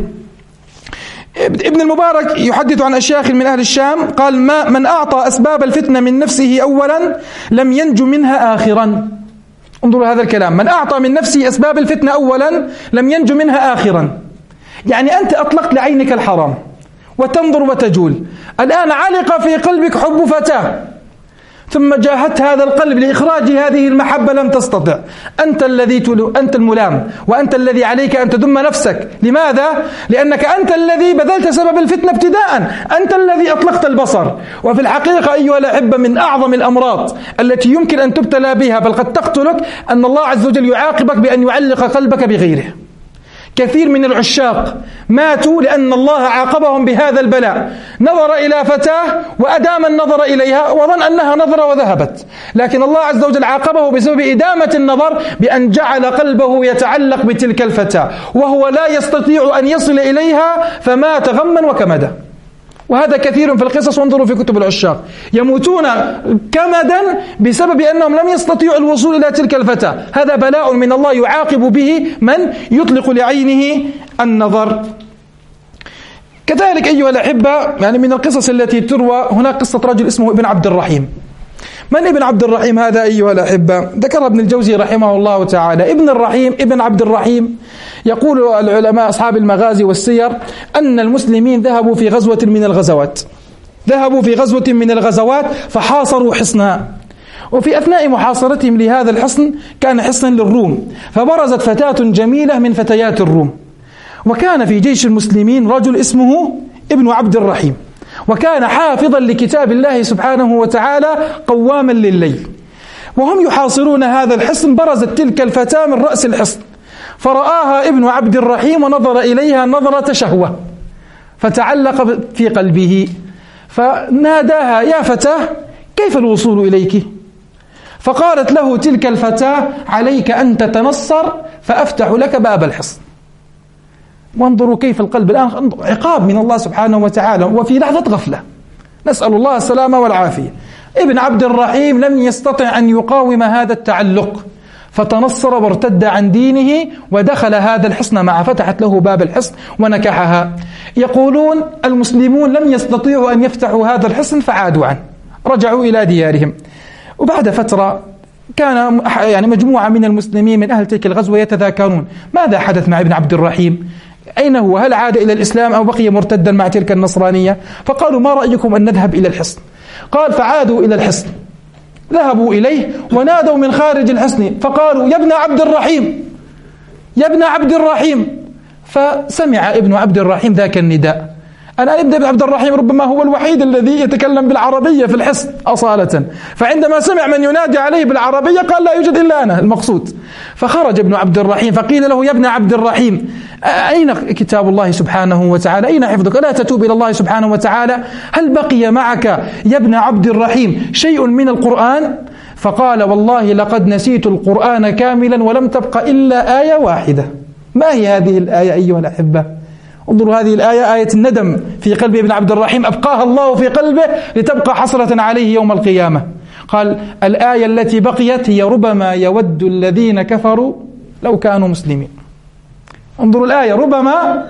ابن المبارك يحدث عن أشياخ من أهل الشام قال ما من أعطى أسباب الفتنة من نفسه أولا لم ينج منها آخرا. انظروا هذا الكلام، من أعطى من نفسه أسباب الفتنة أولا لم ينج منها آخرا. يعني أنت أطلقت لعينك الحرام وتنظر وتجول، الآن علق في قلبك حب فتاة ثم جاهدت هذا القلب لإخراج هذه المحبة لم تستطع، أنت الذي تلو أنت الملام وأنت الذي عليك أن تذم نفسك. لماذا؟ لأنك أنت الذي بذلت سبب الفتنة ابتداء، أنت الذي أطلقت البصر. وفي الحقيقة أيها الأحبة من أعظم الأمراض التي يمكن أن تبتلى بها بل قد تقتلك أن الله عز وجل يعاقبك بأن يعلق قلبك بغيره. كثير من العشاق ماتوا لأن الله عاقبهم بهذا البلاء، نظر إلى فتاة وأدام النظر إليها وظن أنها نظرة وذهبت، لكن الله عز وجل عاقبه بسبب إدامة النظر بأن جعل قلبه يتعلق بتلك الفتاة وهو لا يستطيع أن يصل إليها فمات غما وكمدا. وهذا كثير في القصص، وانظروا في كتب العشاق يموتون كمدا بسبب أنهم لم يستطيعوا الوصول إلى تلك الفتاة. هذا بلاء من الله يعاقب به من يطلق لعينه النظر. كذلك أيها الأحبة يعني من القصص التي تروى هناك قصة رجل اسمه ابن عبد الرحيم. من ابن عبد الرحيم هذا أيها الأحبة؟ ذكر ابن الجوزي رحمه الله تعالى ابن الرحيم ابن عبد الرحيم. يقول العلماء أصحاب المغازي والسير أن المسلمين ذهبوا في غزوة من الغزوات ذهبوا في غزوة من الغزوات فحاصروا حصنها، وفي أثناء محاصرتهم لهذا الحصن كان حصن للروم، فبرزت فتاة جميلة من فتيات الروم، وكان في جيش المسلمين رجل اسمه ابن عبد الرحيم، وكان حافظا لكتاب الله سبحانه وتعالى قواما لليل. وهم يحاصرون هذا الحصن برزت تلك الفتاة من رأس الحصن، فرآها ابن عبد الرحيم ونظر إليها نظرة شهوة فتعلق في قلبه، فناداها يا فتاة كيف الوصول إليك؟ فقالت له تلك الفتاة عليك أن تتنصر فأفتح لك باب الحصن. وانظروا كيف القلب الآن عقاب من الله سبحانه وتعالى وفي لحظة غفلة، نسأل الله السلامة والعافية. ابن عبد الرحيم لم يستطع أن يقاوم هذا التعلق، فتنصر وارتد عن دينه ودخل هذا الحصن معه، فتحت له باب الحصن ونكحها. يقولون المسلمون لم يستطيعوا أن يفتحوا هذا الحصن فعادوا عنه، رجعوا إلى ديارهم. وبعد فترة كان يعني مجموعة من المسلمين من أهل تلك الغزوة يتذاكرون ماذا حدث مع ابن عبد الرحيم، أين هو، هل عاد إلى الإسلام أو بقي مرتدا مع تلك النصرانية؟ فقالوا ما رأيكم أن نذهب إلى الحصن؟ قال فعادوا إلى الحصن، ذهبوا إليه ونادوا من خارج الحصن فقالوا يا ابن عبد الرحيم، يا ابن عبد الرحيم. فسمع ابن عبد الرحيم ذاك النداء. أنا ابن عبد الرحيم ربما هو الوحيد الذي يتكلم بالعربية في الحصن أصالة، فعندما سمع من ينادي عليه بالعربية قال لا يوجد إلا أنا المقصود. فخرج ابن عبد الرحيم فقيل له يا ابن عبد الرحيم أين كتاب الله سبحانه وتعالى، أين حفظك، لا تتوب إلى الله سبحانه وتعالى، هل بقي معك يا ابن عبد الرحيم شيء من القرآن؟ فقال والله لقد نسيت القرآن كاملا ولم تبق إلا آية واحدة. ما هي هذه الآية أيها الأحبة؟ انظروا هذه الآية، آية الندم في قلب ابن عبد الرحيم أبقاها الله في قلبه لتبقى حسرة عليه يوم القيامة. قال الآية التي بقيت هي ربما يود الذين كفروا لو كانوا مسلمين. انظروا الآية، ربما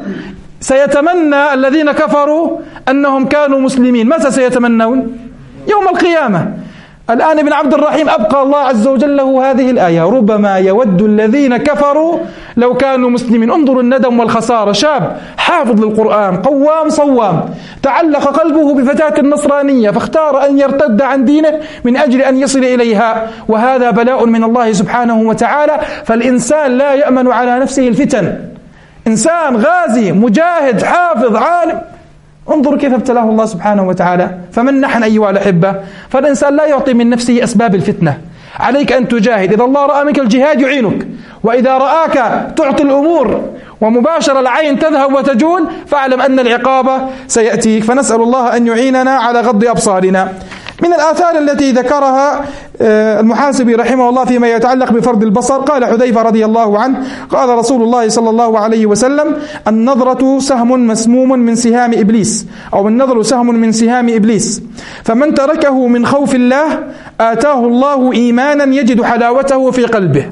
سيتمنى الذين كفروا أنهم كانوا مسلمين. متى سيتمنون؟ يوم القيامة. الآن ابن عبد الرحيم أبقى الله عز وجل له هذه الآية، ربما يود الذين كفروا لو كانوا مسلمين. انظروا الندم والخسارة، شاب حافظ للقرآن قوام صوام تعلق قلبه بفتاة النصرانية فاختار أن يرتد عن دينه من أجل أن يصل إليها، وهذا بلاء من الله سبحانه وتعالى. فالإنسان لا يأمن على نفسه الفتن، إنسان غازي مجاهد حافظ عالم، انظر كيف ابتلاه الله سبحانه وتعالى. فمن نحن أيها الأحبة؟ فالإنسان لا يعطي من نفسه أسباب الفتنة، عليك أن تجاهد. إذا الله رأى منك الجهاد يعينك، وإذا رآك تعطي الأمور ومباشرة العين تذهب وتجول فاعلم أن العقابة سيأتيك. فنسأل الله أن يعيننا على غض أبصارنا. من الآثار التي ذكرها المحاسبي رحمه الله فيما يتعلق بفرض البصر، قال حذيفة رضي الله عنه قال رسول الله صلى الله عليه وسلم النظرة سهم مسموم من سهام إبليس، أو النظر سهم من سهام إبليس، فمن تركه من خوف الله آتاه الله إيمانا يجد حلاوته في قلبه.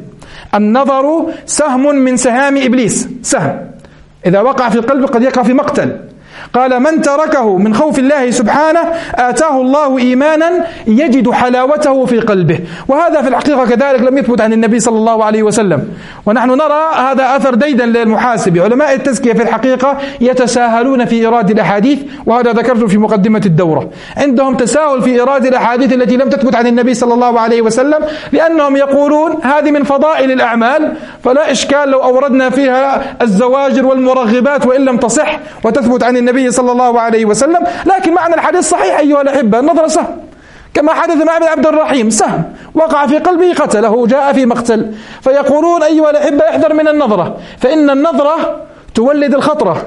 النظر سهم من سهام إبليس، سهم إذا وقع في القلب قد يقع في مقتل. قال من تركه من خوف الله سبحانه آتاه الله إيمانا يجد حلاوته في قلبه. وهذا في الحقيقة كذلك لم يثبت عن النبي صلى الله عليه وسلم، ونحن نرى هذا أثر ديدا للمحاسب. علماء التزكية في الحقيقة يتساهلون في إيراد الأحاديث، وهذا ذكرته في مقدمة الدورة، عندهم تساهل في إيراد الأحاديث التي لم تثبت عن النبي صلى الله عليه وسلم، لأنهم يقولون هذه من فضائل الأعمال فلا إشكال لو أوردنا فيها الزواجر والمرغبات وإن لم تصح وتثبت عن النبي صلى الله عليه وسلم. لكن معنى الحديث صحيح أيها الأحبة، النظرة سهم كما حدث مع ابن عبد الرحيم، سهم وقع في قلبه قتله، جاء في مقتل. فيقولون أيها الأحبة احذر من النظرة، فإن النظرة تولد الخطرة،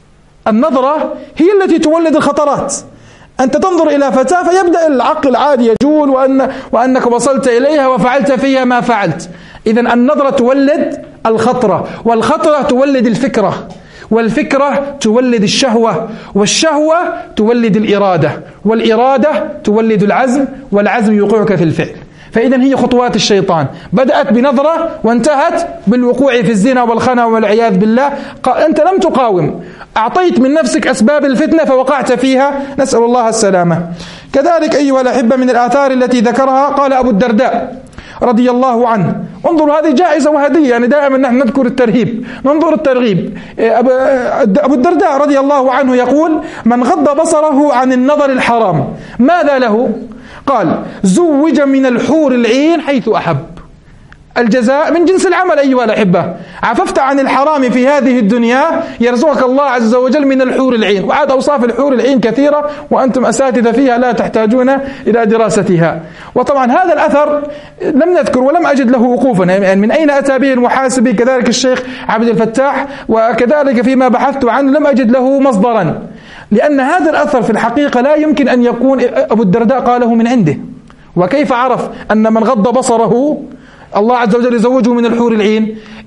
النظرة هي التي تولد الخطرات. أنت تنظر إلى فتاة فيبدأ العقل عادي يجول وأن وأنك وصلت إليها وفعلت فيها ما فعلت. إذن النظرة تولد الخطرة، والخطرة تولد الفكرة، والفكرة تولد الشهوة، والشهوة تولد الإرادة، والإرادة تولد العزم، والعزم يوقعك في الفعل. فإذن هي خطوات الشيطان، بدأت بنظرة وانتهت بالوقوع في الزنا والخنا والعياذ بالله. أنت لم تقاوم، أعطيت من نفسك أسباب الفتنة فوقعت فيها، نسأل الله السلامة. كذلك أيها الأحبة من الآثار التي ذكرها قال أبو الدرداء رضي الله عنه، انظروا هذه جائزة وهدية، يعني دائما نحن نذكر الترهيب ننظر الترغيب. أبو الدرداء رضي الله عنه يقول من غض بصره عن النظر الحرام ماذا له؟ قال زوج من الحور العين حيث أحب. الجزاء من جنس العمل أيها الأحبة، عففت عن الحرام في هذه الدنيا يرزقك الله عز وجل من الحور العين. وعاد أوصاف الحور العين كثيرة وأنتم أساتذة فيها لا تحتاجون إلى دراستها. وطبعا هذا الأثر لم نذكر ولم أجد له وقوفا، يعني من أين أتى به المحاسبي كذلك الشيخ عبد الفتاح، وكذلك فيما بحثت عنه لم أجد له مصدرا، لأن هذا الأثر في الحقيقة لا يمكن أن يكون أبو الدرداء قاله من عنده. وكيف عرف أن من غض بصره الله عز وجل يزوجه من الحور العين؟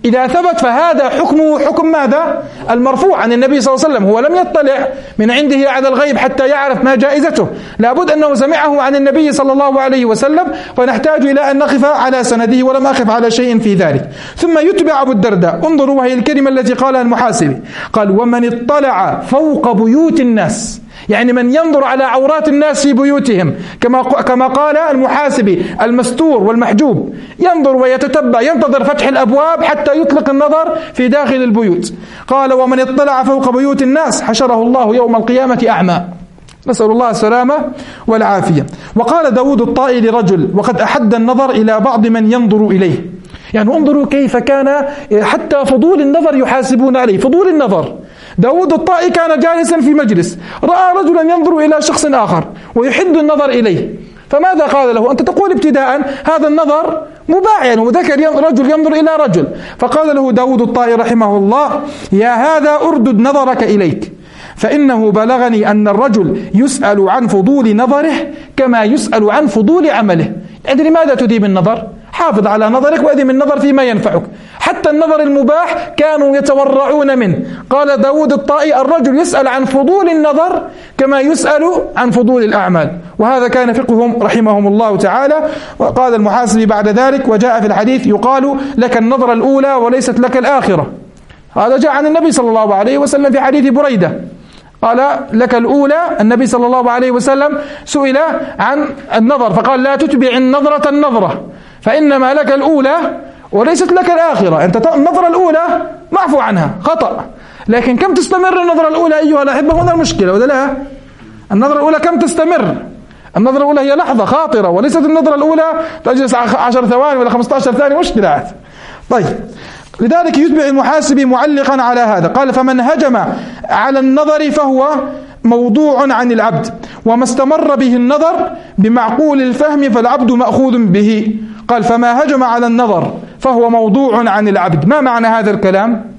إذا ثبت فهذا حكمه حكم ماذا؟ المرفوع عن النبي صلى الله عليه وسلم. هو لم يطلع من عنده على الغيب حتى يعرف ما جائزته، لابد أنه سمعه عن النبي صلى الله عليه وسلم، فنحتاج إلى أن نقف على سنده، ولم أقف على شيء في ذلك. ثم يتبع أبو الدرداء، انظروا وهي الكلمة التي قالها المحاسبي، قال: ومن اطلع فوق بيوت الناس، يعني من ينظر على عورات الناس في بيوتهم، كما كما قال المحاسبي المستور والمحجوب، ينظر ويتتبع، ينتظر فتح الأبواب حتى يطلق النظر في داخل البيوت. قال: ومن اطلع فوق بيوت الناس حشره الله يوم القيامة أعمى، نسأل الله السلامة والعافية. وقال داود الطائي لرجل وقد أحد النظر إلى بعض من ينظر إليه، يعني انظروا كيف كان حتى فضول النظر يحاسبون عليه، فضول النظر. داود الطائي كان جالسا في مجلس، رأى رجلا ينظر إلى شخص آخر ويحد النظر إليه، فماذا قال له؟ أنت تقول ابتداء هذا النظر مباح، يعني وذكر رجل ينظر إلى رجل، فقال له داود الطائي رحمه الله: يا هذا أردد نظرك إليك، فإنه بلغني أن الرجل يسأل عن فضول نظره كما يسأل عن فضول عمله. يعني لماذا تديم النظر؟ حافظ على نظرك وأدم النظر فيما ينفعك. حتى النظر المباح كانوا يتورعون منه. قال داود الطائي: الرجل يسأل عن فضول النظر كما يسأل عن فضول الأعمال. وهذا كان فقههم رحمهم الله تعالى. وقال المحاسبي بعد ذلك: وجاء في الحديث يقال لك النظرة الأولى وليست لك الآخرة. هذا جاء عن النبي صلى الله عليه وسلم في حديث بريدة، قال: لك الأولى. النبي صلى الله عليه وسلم سئل عن النظر فقال: لا تتبع النظرة النظرة، فإنما لك الأولى وليست لك الآخرة. أنت النظرة الأولى معفو عنها، خطأ، لكن كم تستمر النظرة الأولى أيها الأحبة؟ هنا المشكلة، ولا لا؟ النظرة الأولى كم تستمر؟ النظرة الأولى هي لحظة خاطرة، وليست النظرة الأولى تجلس عشر ثواني ولا خمسة عشر ثانية، مشكلة. طيب، لذلك يتبع المحاسبي معلقا على هذا، قال: فمن هجم على النظر فهو موضوع عن العبد، وما استمر به النظر بمعقول الفهم فالعبد مأخوذ به. قال: فما هجم على النظر فهو موضوع عن العبد. ما معنى هذا الكلام؟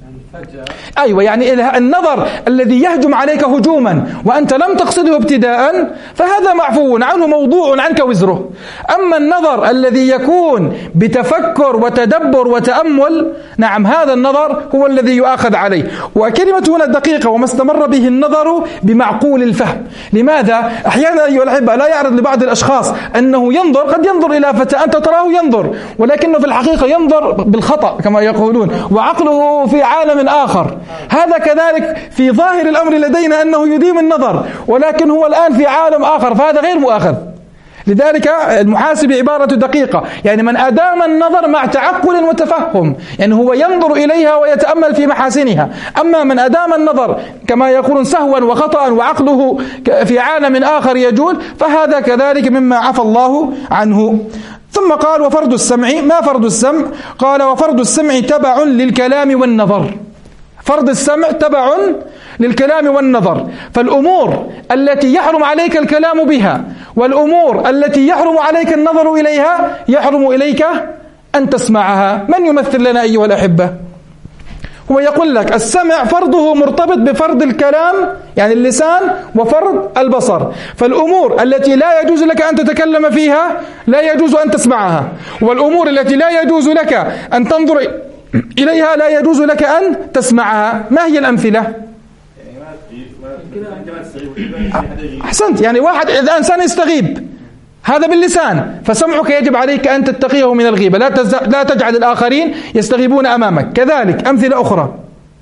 أيوة، يعني النظر الذي يهجم عليك هجوما وأنت لم تقصده ابتداء فهذا معفو عنه، موضوع عنك وزره. أما النظر الذي يكون بتفكر وتدبر وتأمل، نعم، هذا النظر هو الذي يؤاخذ عليه. وكلمة هنا دقيقة: وما استمر به النظر بمعقول الفهم. لماذا؟ أحيانا أيها الأحبة لا يعرض لبعض الأشخاص أنه ينظر، قد ينظر إلى فتى أنت تراه ينظر، ولكنه في الحقيقة ينظر بالخطأ كما يقولون، وعقله في عالم آخر. هذا كذلك في ظاهر الأمر لدينا أنه يديم النظر، ولكن هو الآن في عالم آخر، فهذا غير مؤاخذ. لذلك المحاسب عبارة دقيقة، يعني من أدام النظر مع تعقل وتفهم، يعني هو ينظر إليها ويتأمل في محاسنها. أما من أدام النظر كما يقولون سهوا وخطأ وعقله في عالم آخر يجول، فهذا كذلك مما عفى الله عنه. ثم قال: وفرض السمع. ما فرض السمع؟ قال: وفرض السمع تبع للكلام والنظر. فرض السمع تبع للكلام والنظر، فالأمور التي يحرم عليك الكلام بها والأمور التي يحرم عليك النظر إليها يحرم إليك أن تسمعها. من يمثل لنا أيها الأحبة؟ هو يقول لك السمع فرضه مرتبط بفرض الكلام، يعني اللسان، وفرض البصر. فالأمور التي لا يجوز لك أن تتكلم فيها لا يجوز أن تسمعها، والأمور التي لا يجوز لك أن تنظر إليها لا يجوز لك أن تسمعها. ما هي الأمثلة؟ أحسنت، يعني واحد إذا إنسان يستغيب هذا باللسان، فسمعك يجب عليك أن تتقيه من الغيبة، لا لا تجعل الآخرين يستغيبون أمامك. كذلك أمثلة أخرى: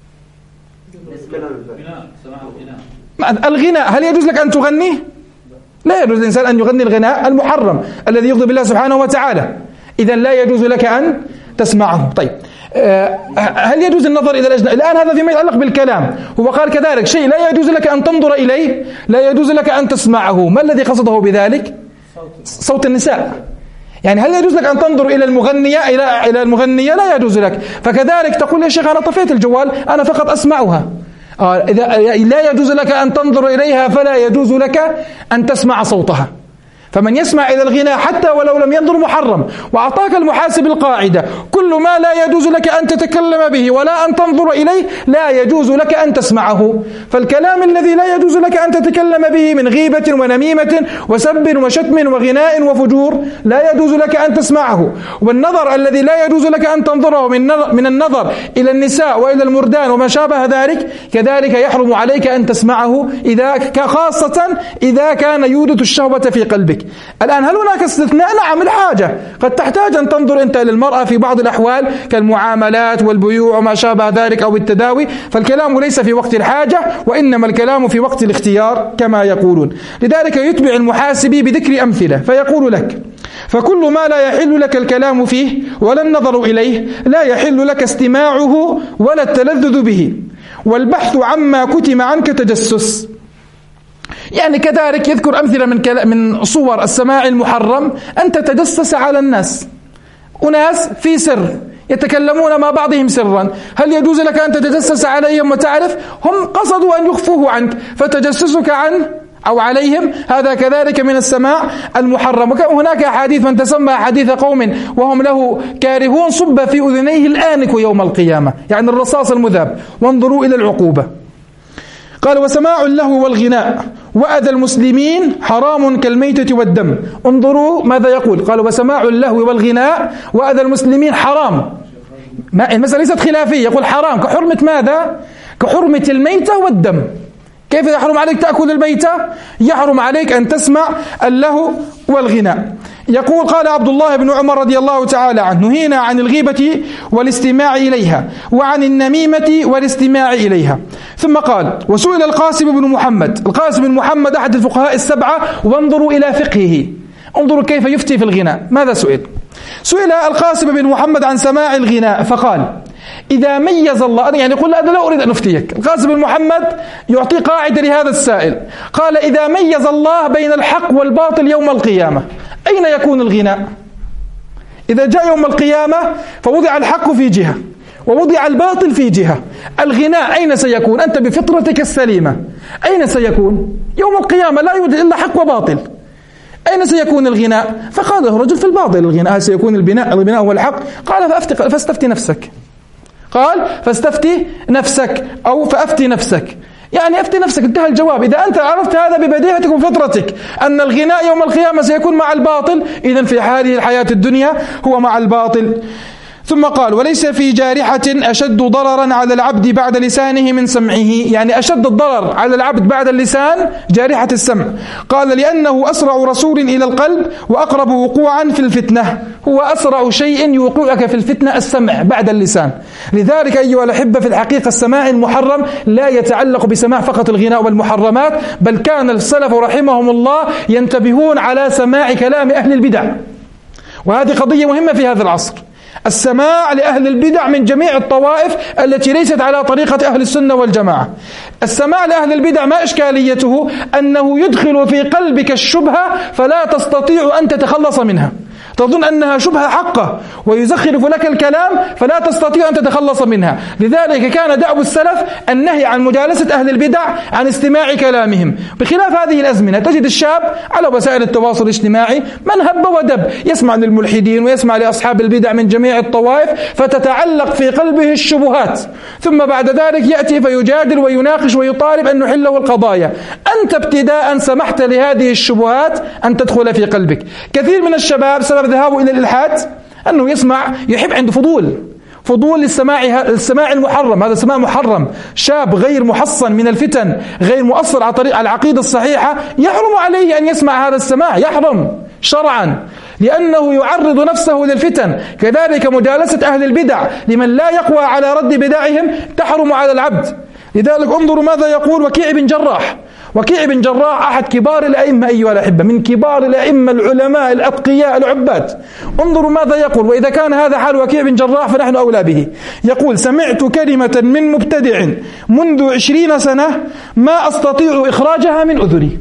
الغناء، هل يجوز لك أن تغني؟ لا يجوز للإنسان أن يغني الغناء المحرم الذي يغضب الله سبحانه وتعالى، إذن لا يجوز لك أن تسمعه. طيب، هل يجوز النظر إلى الأجنبي؟ الآن هذا فيما يتعلق بالكلام. هو قال كذلك شيء لا يجوز لك أن تنظر إليه، لا يجوز لك أن تسمعه. ما الذي قصده بذلك؟ صوت النساء. يعني هل يجوز لك أن تنظر إلى المغنية إلى إلى المغنية؟ لا يجوز لك. فكذلك تقول يا شيخ أنا طفيت الجوال، أنا فقط أسمعها. إذا لا يجوز لك أن تنظر إليها فلا يجوز لك أن تسمع صوتها. فمن يسمع إلى الغناء حتى ولو لم ينظر محرم. وأعطاك المحاسب القاعدة: كل ما لا يجوز لك أن تتكلم به ولا أن تنظر إليه لا يجوز لك أن تسمعه. فالكلام الذي لا يجوز لك أن تتكلم به من غيبة ونميمة وسب وشتم وغناء وفجور لا يجوز لك أن تسمعه. والنظر الذي لا يجوز لك أن تنظره من النظر إلى النساء وإلى المردان وما شابه ذلك كذلك يحرم عليك أن تسمعه، إذا خاصة إذا كان يورث الشهوة في قلبك. الآن هل هناك استثناء؟ نعم، الحاجة قد تحتاج أن تنظر أنت للمرأة في بعض الأحوال كالمعاملات والبيوع وما شابه ذلك أو التداوي، فالكلام ليس في وقت الحاجة وإنما الكلام في وقت الاختيار كما يقولون. لذلك يتبع المحاسبي بذكر أمثلة فيقول لك: فكل ما لا يحل لك الكلام فيه ولا النظر إليه لا يحل لك استماعه ولا التلذذ به، والبحث عما كتم عنك تجسس. يعني كذلك يذكر أمثلة من من صور السماع المحرم: أن تتجسس على الناس، أناس في سر يتكلمون مع بعضهم سرا، هل يجوز لك أن تتجسس عليهم وتعرف؟ هم قصدوا أن يخفوه عنك فتجسسك عنه أو عليهم هذا كذلك من السماع المحرم. وهناك أحاديث من تسمى حديث قوم وهم له كارهون صب في أذنيه الآنك يوم القيامة، يعني الرصاص المذاب، وانظروا إلى العقوبة. قال: وسماع اللهو والغناء وأذى المسلمين حرام كالميتة والدم. انظروا ماذا يقول، قال: وسماع اللهو والغناء وأذى المسلمين حرام. المسألة ليست خلافية، يقول حرام كحرمة ماذا؟ كحرمة الميتة والدم. كيف يحرم عليك تأكل الميتة؟ يحرم عليك أن تسمع اللهو والغناء. يقول: قال عبد الله بن عمر رضي الله تعالى عنه: نهينا عن الغيبة والاستماع إليها وعن النميمة والاستماع إليها. ثم قال: وسئل القاسم بن محمد، القاسم بن محمد أحد الفقهاء السبعة، وانظروا إلى فقهه، انظروا كيف يفتي في الغناء. ماذا سئل؟ سئل القاسم بن محمد عن سماع الغناء فقال: إذا ميز الله، يعني يقول: أنا لا أريد أن أفتيك. القاسم بن محمد يعطي قاعدة لهذا السائل، قال: إذا ميز الله بين الحق والباطل يوم القيامة أين يكون الغناء؟ إذا جاء يوم القيامة فوضع الحق في جهة ووضع الباطل في جهة، الغناء أين سيكون؟ أنت بفطرتك السليمة أين سيكون؟ يوم القيامة لا يوجد إلا حق وباطل، أين سيكون الغناء؟ فقال له رجل: في الباطل الغناء، سيكون البناء الغناء هو الحق. قال: فاستفتي نفسك. قال: فاستفتي نفسك أو فأفتي نفسك، يعني أفتي نفسك، انتهى الجواب. إذا أنت عرفت هذا ببديهتك وفطرتك أن الغناء يوم القيامة سيكون مع الباطل، إذن في هذه الحياة الدنيا هو مع الباطل. ثم قال: وليس في جارحة أشد ضررا على العبد بعد لسانه من سمعه، يعني أشد الضرر على العبد بعد اللسان جارحة السمع. قال: لأنه أسرع رسول إلى القلب وأقرب وقوعا في الفتنة، هو أسرع شيء يوقعك في الفتنة السمع بعد اللسان. لذلك أيها الأحبة في الحقيقة السماع المحرم لا يتعلق بسماع فقط الغناء والمحرمات، بل كان السلف رحمهم الله ينتبهون على سماع كلام أهل البدع، وهذه قضية مهمة في هذا العصر. السماع لأهل البدع من جميع الطوائف التي ليست على طريقة أهل السنة والجماعة. السماع لأهل البدع ما إشكاليته؟ أنه يدخل في قلبك الشبهة فلا تستطيع أن تتخلص منها، تظن أنها شبهة حقة ويزخرف لك الكلام فلا تستطيع أن تتخلص منها. لذلك كان دأب السلف النهي عن مجالسة أهل البدع، عن استماع كلامهم. بخلاف هذه الأزمنة تجد الشاب على وسائل التواصل الاجتماعي من هب ودب، يسمع للملحدين ويسمع لأصحاب البدع من جميع الطوائف، فتتعلق في قلبه الشبهات، ثم بعد ذلك يأتي فيجادل ويناقش ويطالب أن نحله القضايا. أنت ابتداء سمحت لهذه الشبهات أن تدخل في قلبك. كثير من الشباب سبب ذهابه إلى الإلحاد أنه يسمع، يحب عنده فضول فضول للسماع السماع المحرم. هذا سماع محرم. شاب غير محصن من الفتن، غير مؤصل على طريق العقيدة الصحيحة، يحرم عليه أن يسمع هذا السماع، يحرم شرعا، لأنه يعرض نفسه للفتن. كذلك مجالسة أهل البدع لمن لا يقوى على رد بدعهم تحرم على العبد. لذلك انظروا ماذا يقول وكيع بن جراح. وكيع بن جراح أحد كبار الأئمة أيها الأحبة، من كبار الأئمة العلماء الأتقياء العباد. انظروا ماذا يقول، وإذا كان هذا حال وكيع بن جراح فنحن أولى به. يقول: سمعت كلمة من مبتدع منذ عشرين سنة ما أستطيع إخراجها من أذني.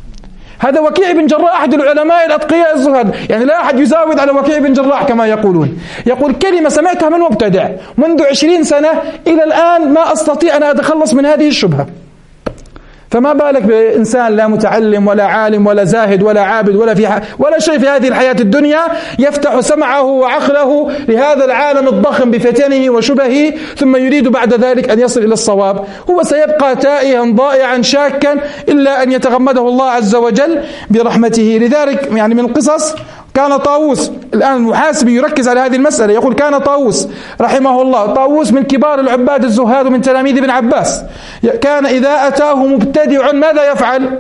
هذا وكيع بن جراح أحد العلماء الأتقياء الزهاد، يعني لا أحد يزاود على وكيع بن جراح كما يقولون. يقول: كلمة سمعتها من مبتدع منذ عشرين سنة إلى الآن ما أستطيع أن أتخلص من هذه الشبهة. فما بالك بإنسان لا متعلم ولا عالم ولا زاهد ولا عابد ولا في ولا شيء في هذه الحياة الدنيا، يفتح سمعه وعقله لهذا العالم الضخم بفتنه وشبهه، ثم يريد بعد ذلك أن يصل إلى الصواب. هو سيبقى تائها ضائعا شاكا إلا أن يتغمده الله عز وجل برحمته. لذلك يعني من القصص كان طاووس، الآن المحاسبي يركز على هذه المسألة، يقول كان طاووس رحمه الله، طاووس من كبار العباد الزهاد ومن تلاميذ ابن عباس، كان إذا أتاه مبتدع ماذا يفعل؟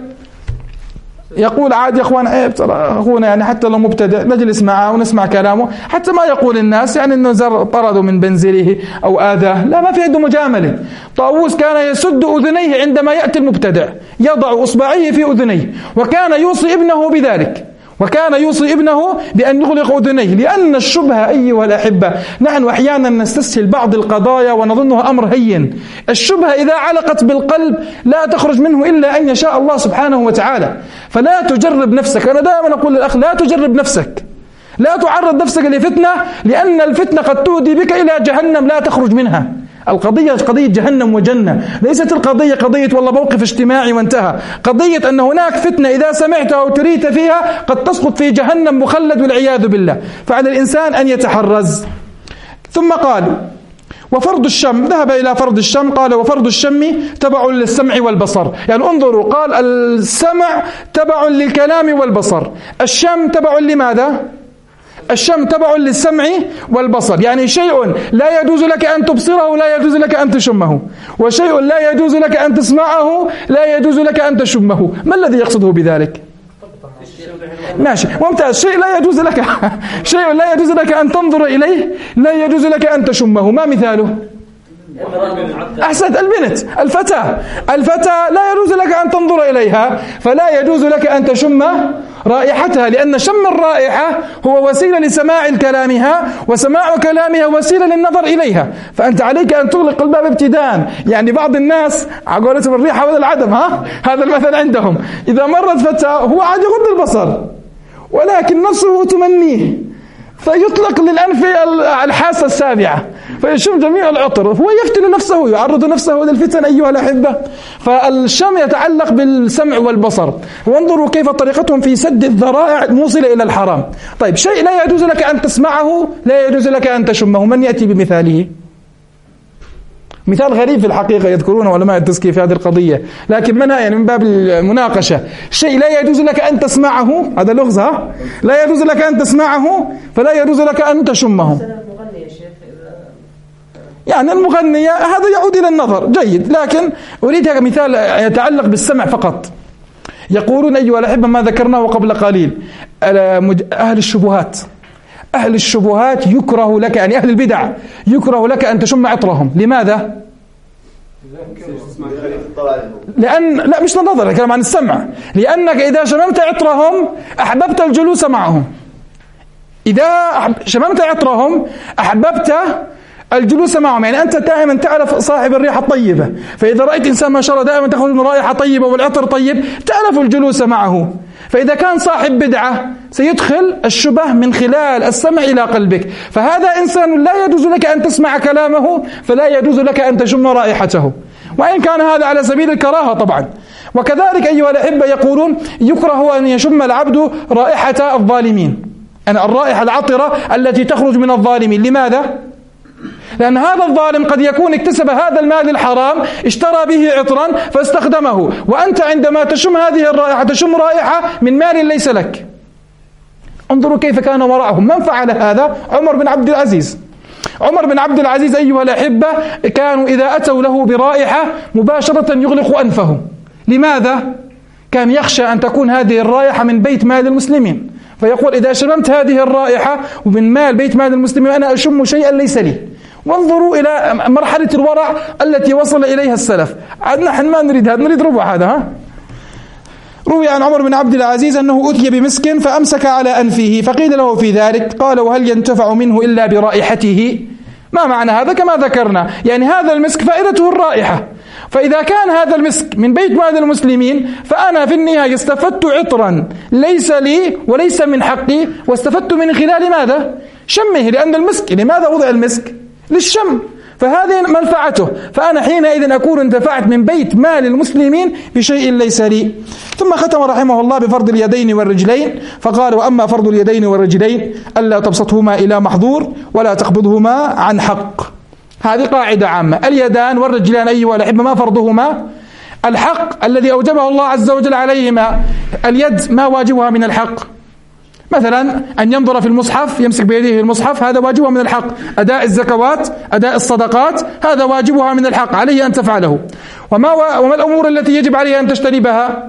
يقول عاد يا أخوان عيب أخونا يعني حتى لو مبتدع نجلس معه ونسمع كلامه، حتى ما يقول الناس يعني أنه زر طرده من بنزله أو آذاه، لا ما في عنده مجاملة. طاووس كان يسد أذنيه عندما يأتي المبتدع، يضع أصبعيه في أذنيه، وكان يوصي ابنه بذلك، وكان يوصي ابنه بأن يغلق أذنيه، لأن الشبهة أيها الأحبة نحن أحيانا نستسهل بعض القضايا ونظنها أمر هين. الشبهة إذا علقت بالقلب لا تخرج منه إلا أن يشاء الله سبحانه وتعالى. فلا تجرب نفسك، أنا دائما أقول للأخ لا تجرب نفسك، لا تعرض نفسك لفتنة، لأن الفتنة قد تؤدي بك إلى جهنم لا تخرج منها. القضية قضية جهنم وجنة، ليست القضية قضية والله موقف اجتماعي وانتهى، قضية أن هناك فتنة إذا سمعتها أو تريت فيها قد تسقط في جهنم مخلد والعياذ بالله. فعلى الإنسان أن يتحرز. ثم قال وفرض الشم، ذهب إلى فرض الشم، قال وفرض الشم تبع للسمع والبصر. يعني انظروا، قال السمع تبع للكلام والبصر، الشم تبع لماذا؟ الشم تبع للسمع والبصر، يعني شيء لا يجوز لك أن تبصره ولا يجوز لك أن تشمه، وشيء لا يجوز لك أن تسمعه لا يجوز لك أن تشمه. ما الذي يقصده بذلك؟ ماشي ممتاز. شيء لا يجوز لك شيء لا يجوز لك أن تنظر إليه، لا يجوز لك أن تشمه. ما مثاله؟ أحسنت، البنت، الفتاة الفتاة لا يجوز لك أن تنظر إليها، فلا يجوز لك أن تشم رائحتها، لأن شم الرائحة هو وسيلة لسماع كلامها، وسماع كلامها وسيلة للنظر إليها، فأنت عليك أن تغلق الباب ابتداء. يعني بعض الناس عقولتهم الريحة ولا العدم، ها هذا المثل عندهم، إذا مرت فتاة هو عاد يغض البصر ولكن نفسه تمنيه، فيطلق للأنف الحاسة السابعة فيشم جميع العطر، هو يفتن نفسه، يعرض نفسه للفتن أيها الأحبة. فالشم يتعلق بالسمع والبصر، وانظروا كيف طريقتهم في سد الذرائع الموصلة إلى الحرام. طيب شيء لا يجوز لك أن تسمعه لا يجوز لك أن تشمه، من يأتي بمثاله؟ مثال غريب في الحقيقة يذكرونه علماء التزكية في هذه القضية، لكن منها يعني من باب المناقشة. شيء لا يجوز لك أن تسمعه، هذا لغز، ها لا يجوز لك أن تسمعه فلا يجوز لك أن تشمه. يعني المغنية هذا يعود إلى النظر جيد، لكن أريد مثال يتعلق بالسمع فقط. يقولون أيها الأحبة ما ذكرناه قبل قليل، أهل الشبهات أهل الشبهات يكره لك، يعني أهل البدع يكره لك أن تشم عطرهم. لماذا؟ لأن لا مش النظر، الكلام عن السمع، لأنك إذا شممت عطرهم أحببت الجلوس معهم، إذا شممت عطرهم أحببت الجلوس معهم. يعني أنت دائما تعرف صاحب الريحة الطيبة، فإذا رأيت إنسان ما شاء الله دائما تأخذ من رائحة طيبة والعطر طيب تعرف الجلوس معه. فإذا كان صاحب بدعة سيدخل الشبه من خلال السمع إلى قلبك، فهذا إنسان لا يجوز لك أن تسمع كلامه فلا يجوز لك أن تشم رائحته، وإن كان هذا على سبيل الكراهة طبعا. وكذلك أيها الأحبة يقولون يكره أن يشم العبد رائحة الظالمين، أنا الرائحة العطرة التي تخرج من الظالمين. لماذا؟ لأن هذا الظالم قد يكون اكتسب هذا المال الحرام، اشترى به عطرا فاستخدمه، وأنت عندما تشم هذه الرائحة تشم رائحة من مال ليس لك. انظروا كيف كان وراءهم. من فعل هذا؟ عمر بن عبد العزيز. عمر بن عبد العزيز أيها الأحبة كانوا إذا أتوا له برائحة مباشرة يغلق أنفه. لماذا؟ كان يخشى أن تكون هذه الرائحة من بيت مال المسلمين، فيقول إذا شممت هذه الرائحة ومن مال بيت مال المسلمين أنا أشم شيئا ليس لي. وانظروا إلى مرحلة الورع التي وصل إليها السلف. نحن ما نريد هذا، نريد ربع هذا. ها روي عن عمر بن عبد العزيز أنه أتي بمسك فأمسك على أنفه، فقيل له في ذلك قال وهل ينتفع منه إلا برائحته؟ ما معنى هذا؟ كما ذكرنا يعني هذا المسك فائدته الرائحة، فإذا كان هذا المسك من بيت مال المسلمين فأنا في النهاية استفدت عطرا ليس لي وليس من حقي، واستفدت من خلال ماذا؟ شمه، لأن المسك لماذا وضع المسك؟ للشم، فهذه منفعته، فأنا حينئذ أكون انتفعت من بيت مال المسلمين بشيء ليس لي. ثم ختم رحمه الله بفرض اليدين والرجلين، فقال: وأما فرض اليدين والرجلين ألا تبسطهما إلى محظور ولا تقبضهما عن حق. هذه قاعدة عامة. اليدان والرجلان أيها الأحبة ما فرضهما؟ الحق الذي أوجبه الله عز وجل عليهما. اليد ما واجبها من الحق؟ مثلا أن ينظر في المصحف، يمسك بيده المصحف، هذا واجبها من الحق. أداء الزكوات، أداء الصدقات، هذا واجبها من الحق، عليه أن تفعله. وما, وما الأمور التي يجب عليها أن تجتنبها؟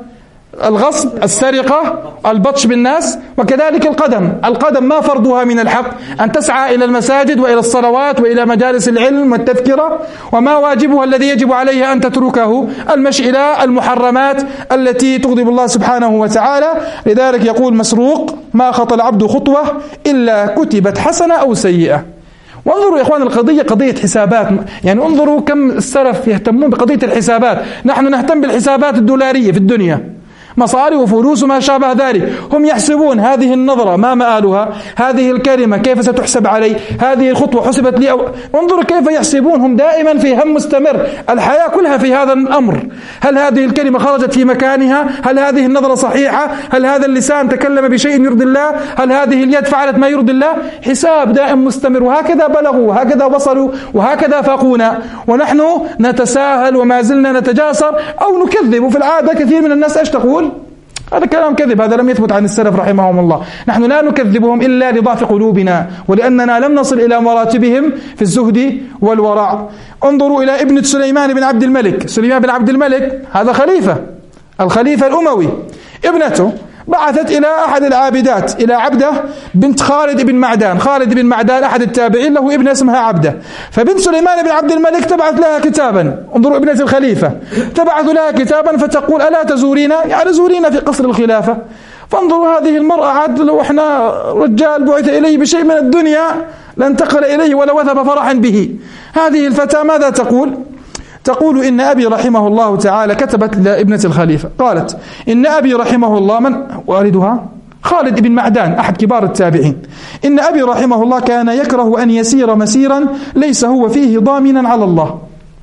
الغصب، السرقة، البطش بالناس. وكذلك القدم، القدم ما فرضها من الحق؟ أن تسعى إلى المساجد وإلى الصلوات وإلى مجالس العلم والتذكرة. وما واجبها الذي يجب عليها أن تتركه؟ المشي إلى المحرمات التي تغضب الله سبحانه وتعالى. لذلك يقول مسروق: ما خطى العبد خطوة إلا كتبت حسنة أو سيئة. وانظروا يا إخوان، القضية قضية حسابات. يعني انظروا كم السلف يهتمون بقضية الحسابات. نحن نهتم بالحسابات الدولارية في الدنيا، مصاري وفلوس وما شابه ذلك. هم يحسبون هذه النظرة ما مآلها، هذه الكلمة كيف ستحسب علي، هذه الخطوة حسبت لي أو... انظروا كيف يحسبون. هم دائما في هم مستمر، الحياة كلها في هذا الأمر. هل هذه الكلمة خرجت في مكانها؟ هل هذه النظرة صحيحة؟ هل هذا اللسان تكلم بشيء يرضي الله؟ هل هذه اليد فعلت ما يرضي الله؟ حساب دائم مستمر. وهكذا بلغوا، وهكذا وصلوا، وهكذا فاقونا، ونحن نتساهل وما زلنا نتجاسر أو نكذب. وفي العادة كثير من الناس ايش تقول؟ هذا كلام كذب، هذا لم يثبت عن السلف رحمهم الله. نحن لا نكذبهم إلا لضعف قلوبنا، ولأننا لم نصل إلى مراتبهم في الزهد والورع. انظروا إلى ابنة سليمان بن عبد الملك. سليمان بن عبد الملك هذا خليفة، الخليفة الأموي. ابنته بعثت إلى أحد العابدات، إلى عبدة بنت خالد بن معدان. خالد بن معدان أحد التابعين، له ابنة اسمها عبدة. فبنت سليمان بن عبد الملك تبعث لها كتابا. انظروا ابنة الخليفة تبعث لها كتابا فتقول: ألا تزورينا؟ يعني زورينا في قصر الخلافة. فانظروا هذه المرأة، عاد لو احنا رجال بعث إليه بشيء من الدنيا لانتقل إليه ولا وثب فرحا به. هذه الفتاة ماذا تقول؟ تقول: إن أبي رحمه الله تعالى، كتبت لابنة الخليفة، قالت: إن أبي رحمه الله، من والدها؟ خالد بن معدان أحد كبار التابعين. إن أبي رحمه الله كان يكره أن يسير مسيرا ليس هو فيه ضامنا على الله.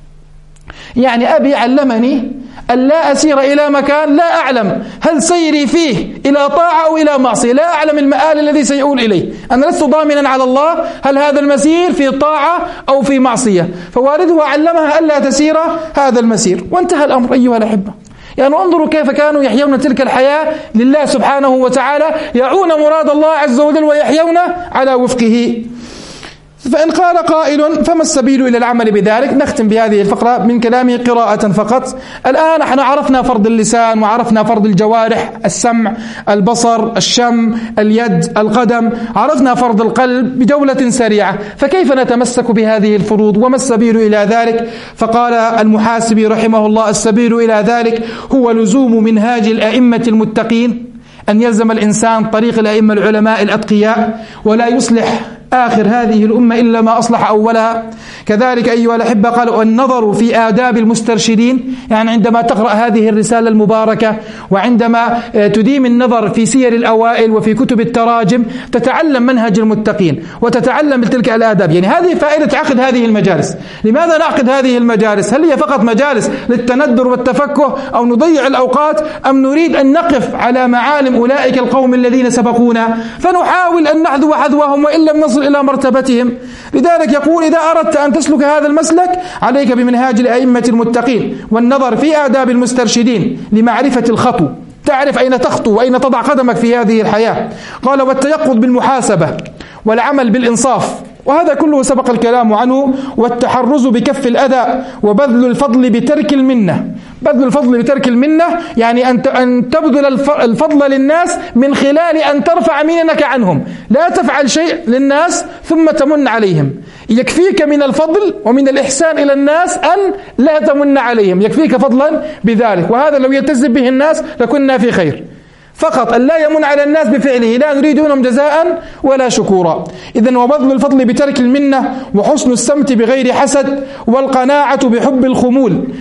يعني أبي علمني أن لا أسير إلى مكان لا أعلم هل سيري فيه إلى طاعة أو إلى معصية، لا أعلم المآل الذي سيؤول إليه، أنا لست ضامنا على الله هل هذا المسير في طاعة أو في معصية. فوالدها علمها ألا تسير هذا المسير، وانتهى الأمر أيها الأحبة. يعني انظروا كيف كانوا يحيون تلك الحياة لله سبحانه وتعالى، يعون مراد الله عز وجل ويحيون على وفقه. فإن قال قائل: فما السبيل إلى العمل بذلك؟ نختم بهذه الفقرة من كلامه قراءة فقط. الآن احنا عرفنا فرض اللسان، وعرفنا فرض الجوارح: السمع، البصر، الشم، اليد، القدم. عرفنا فرض القلب بجولة سريعة. فكيف نتمسك بهذه الفروض؟ وما السبيل إلى ذلك؟ فقال المحاسبي رحمه الله: السبيل إلى ذلك هو لزوم منهاج الأئمة المتقين، أن يلزم الإنسان طريق الأئمة العلماء الأتقياء، ولا يصلح آخر هذه الأمة إلا ما أصلح أولها. كذلك أيها الأحبة قالوا: النظر في آداب المسترشدين، يعني عندما تقرأ هذه الرسالة المباركة وعندما تديم النظر في سير الأوائل وفي كتب التراجم تتعلم منهج المتقين وتتعلم تلك الآداب. يعني هذه فائدة عقد هذه المجالس. لماذا نعقد هذه المجالس؟ هل هي فقط مجالس للتندر والتفكه أو نضيع الأوقات، أم نريد أن نقف على معالم أولئك القوم الذين سبقونا فنحاول أن نحذو حذوهم وإن لم نصل إلى مرتبتهم؟ لذلك يقول: إذا أردت أن تسلك هذا المسلك عليك بمنهاج الأئمة المتقين والنظر في آداب المسترشدين لمعرفة الخطو، تعرف أين تخطو وأين تضع قدمك في هذه الحياة. قال: والتيقظ بالمحاسبة والعمل بالإنصاف، وهذا كله سبق الكلام عنه. والتحرز بكف الأذى، وبذل الفضل بترك المنة. بذل الفضل بترك المنة يعني أن تبذل الفضل للناس من خلال أن ترفع منك عنهم. لا تفعل شيء للناس ثم تمن عليهم. يكفيك من الفضل ومن الإحسان إلى الناس أن لا تمن عليهم، يكفيك فضلا بذلك. وهذا لو يلتزم به الناس لكنا في خير. فقط أن لا يمن على الناس بفعله، لا نريد منهم جزاء ولا شكورا. إذن وبذل الفضل بترك المنة، وحسن السمت بغير حسد، والقناعة بحب الخمول.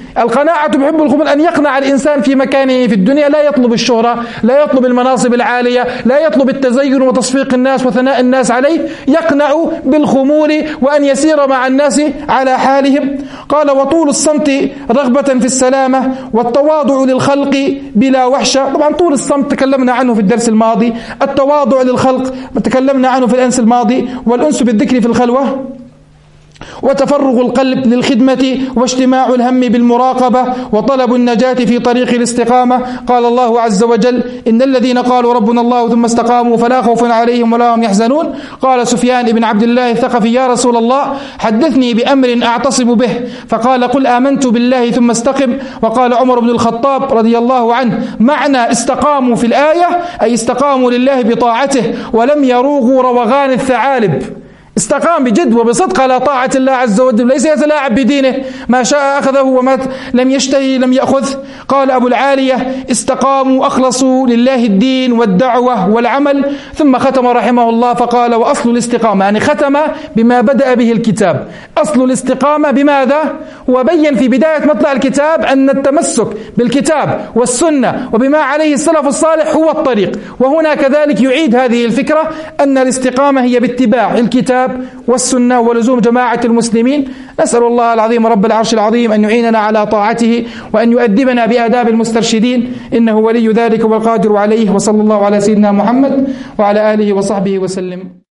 القناعة بحب الخمول، أن يقنع الإنسان في مكانه في الدنيا، لا يطلب الشهرة، لا يطلب المناصب العالية، لا يطلب التزين وتصفيق الناس وثناء الناس عليه، يقنع بالخمول وأن يسير مع الناس على حالهم. قال وطول الصمت رغبة في السلامة والتواضع للخلق بلا وحشة. طبعا طول الصمت تكلمنا عنه في الدرس الماضي، التواضع للخلق تكلمنا عنه في الأنس الماضي، والأنس بالذكر في الخلوة، وتفرغ القلب للخدمة واجتماع الهم بالمراقبة وطلب النجاة في طريق الاستقامة. قال الله عز وجل إن الذين قالوا ربنا الله ثم استقاموا فلا خوف عليهم ولا هم يحزنون. قال سفيان بن عبد الله الثقفي يا رسول الله حدثني بأمر أعتصم به، فقال قل آمنت بالله ثم استقم. وقال عمر بن الخطاب رضي الله عنه معنى استقاموا في الآية أي استقاموا لله بطاعته ولم يروغوا روغان الثعالب، استقام بجد وبصدق على طاعة الله عز وجل، ليس يتلاعب بدينه، ما شاء أخذه وما لم يشتهي لم يأخذ. قال أبو العالية استقاموا أخلصوا لله الدين والدعوة والعمل. ثم ختم رحمه الله فقال وأصل الاستقامة، يعني ختم بما بدأ به الكتاب. أصل الاستقامة بماذا؟ وبين في بداية مطلع الكتاب أن التمسك بالكتاب والسنة وبما عليه السلف الصالح هو الطريق، وهنا كذلك يعيد هذه الفكرة أن الاستقامة هي باتباع الكتاب والسنة ولزوم جماعة المسلمين. نسأل الله العظيم رب العرش العظيم أن يعيننا على طاعته وأن يؤدبنا بآداب المسترشدين، إنه ولي ذلك والقادر عليه. وصلى الله على سيدنا محمد وعلى آله وصحبه وسلم.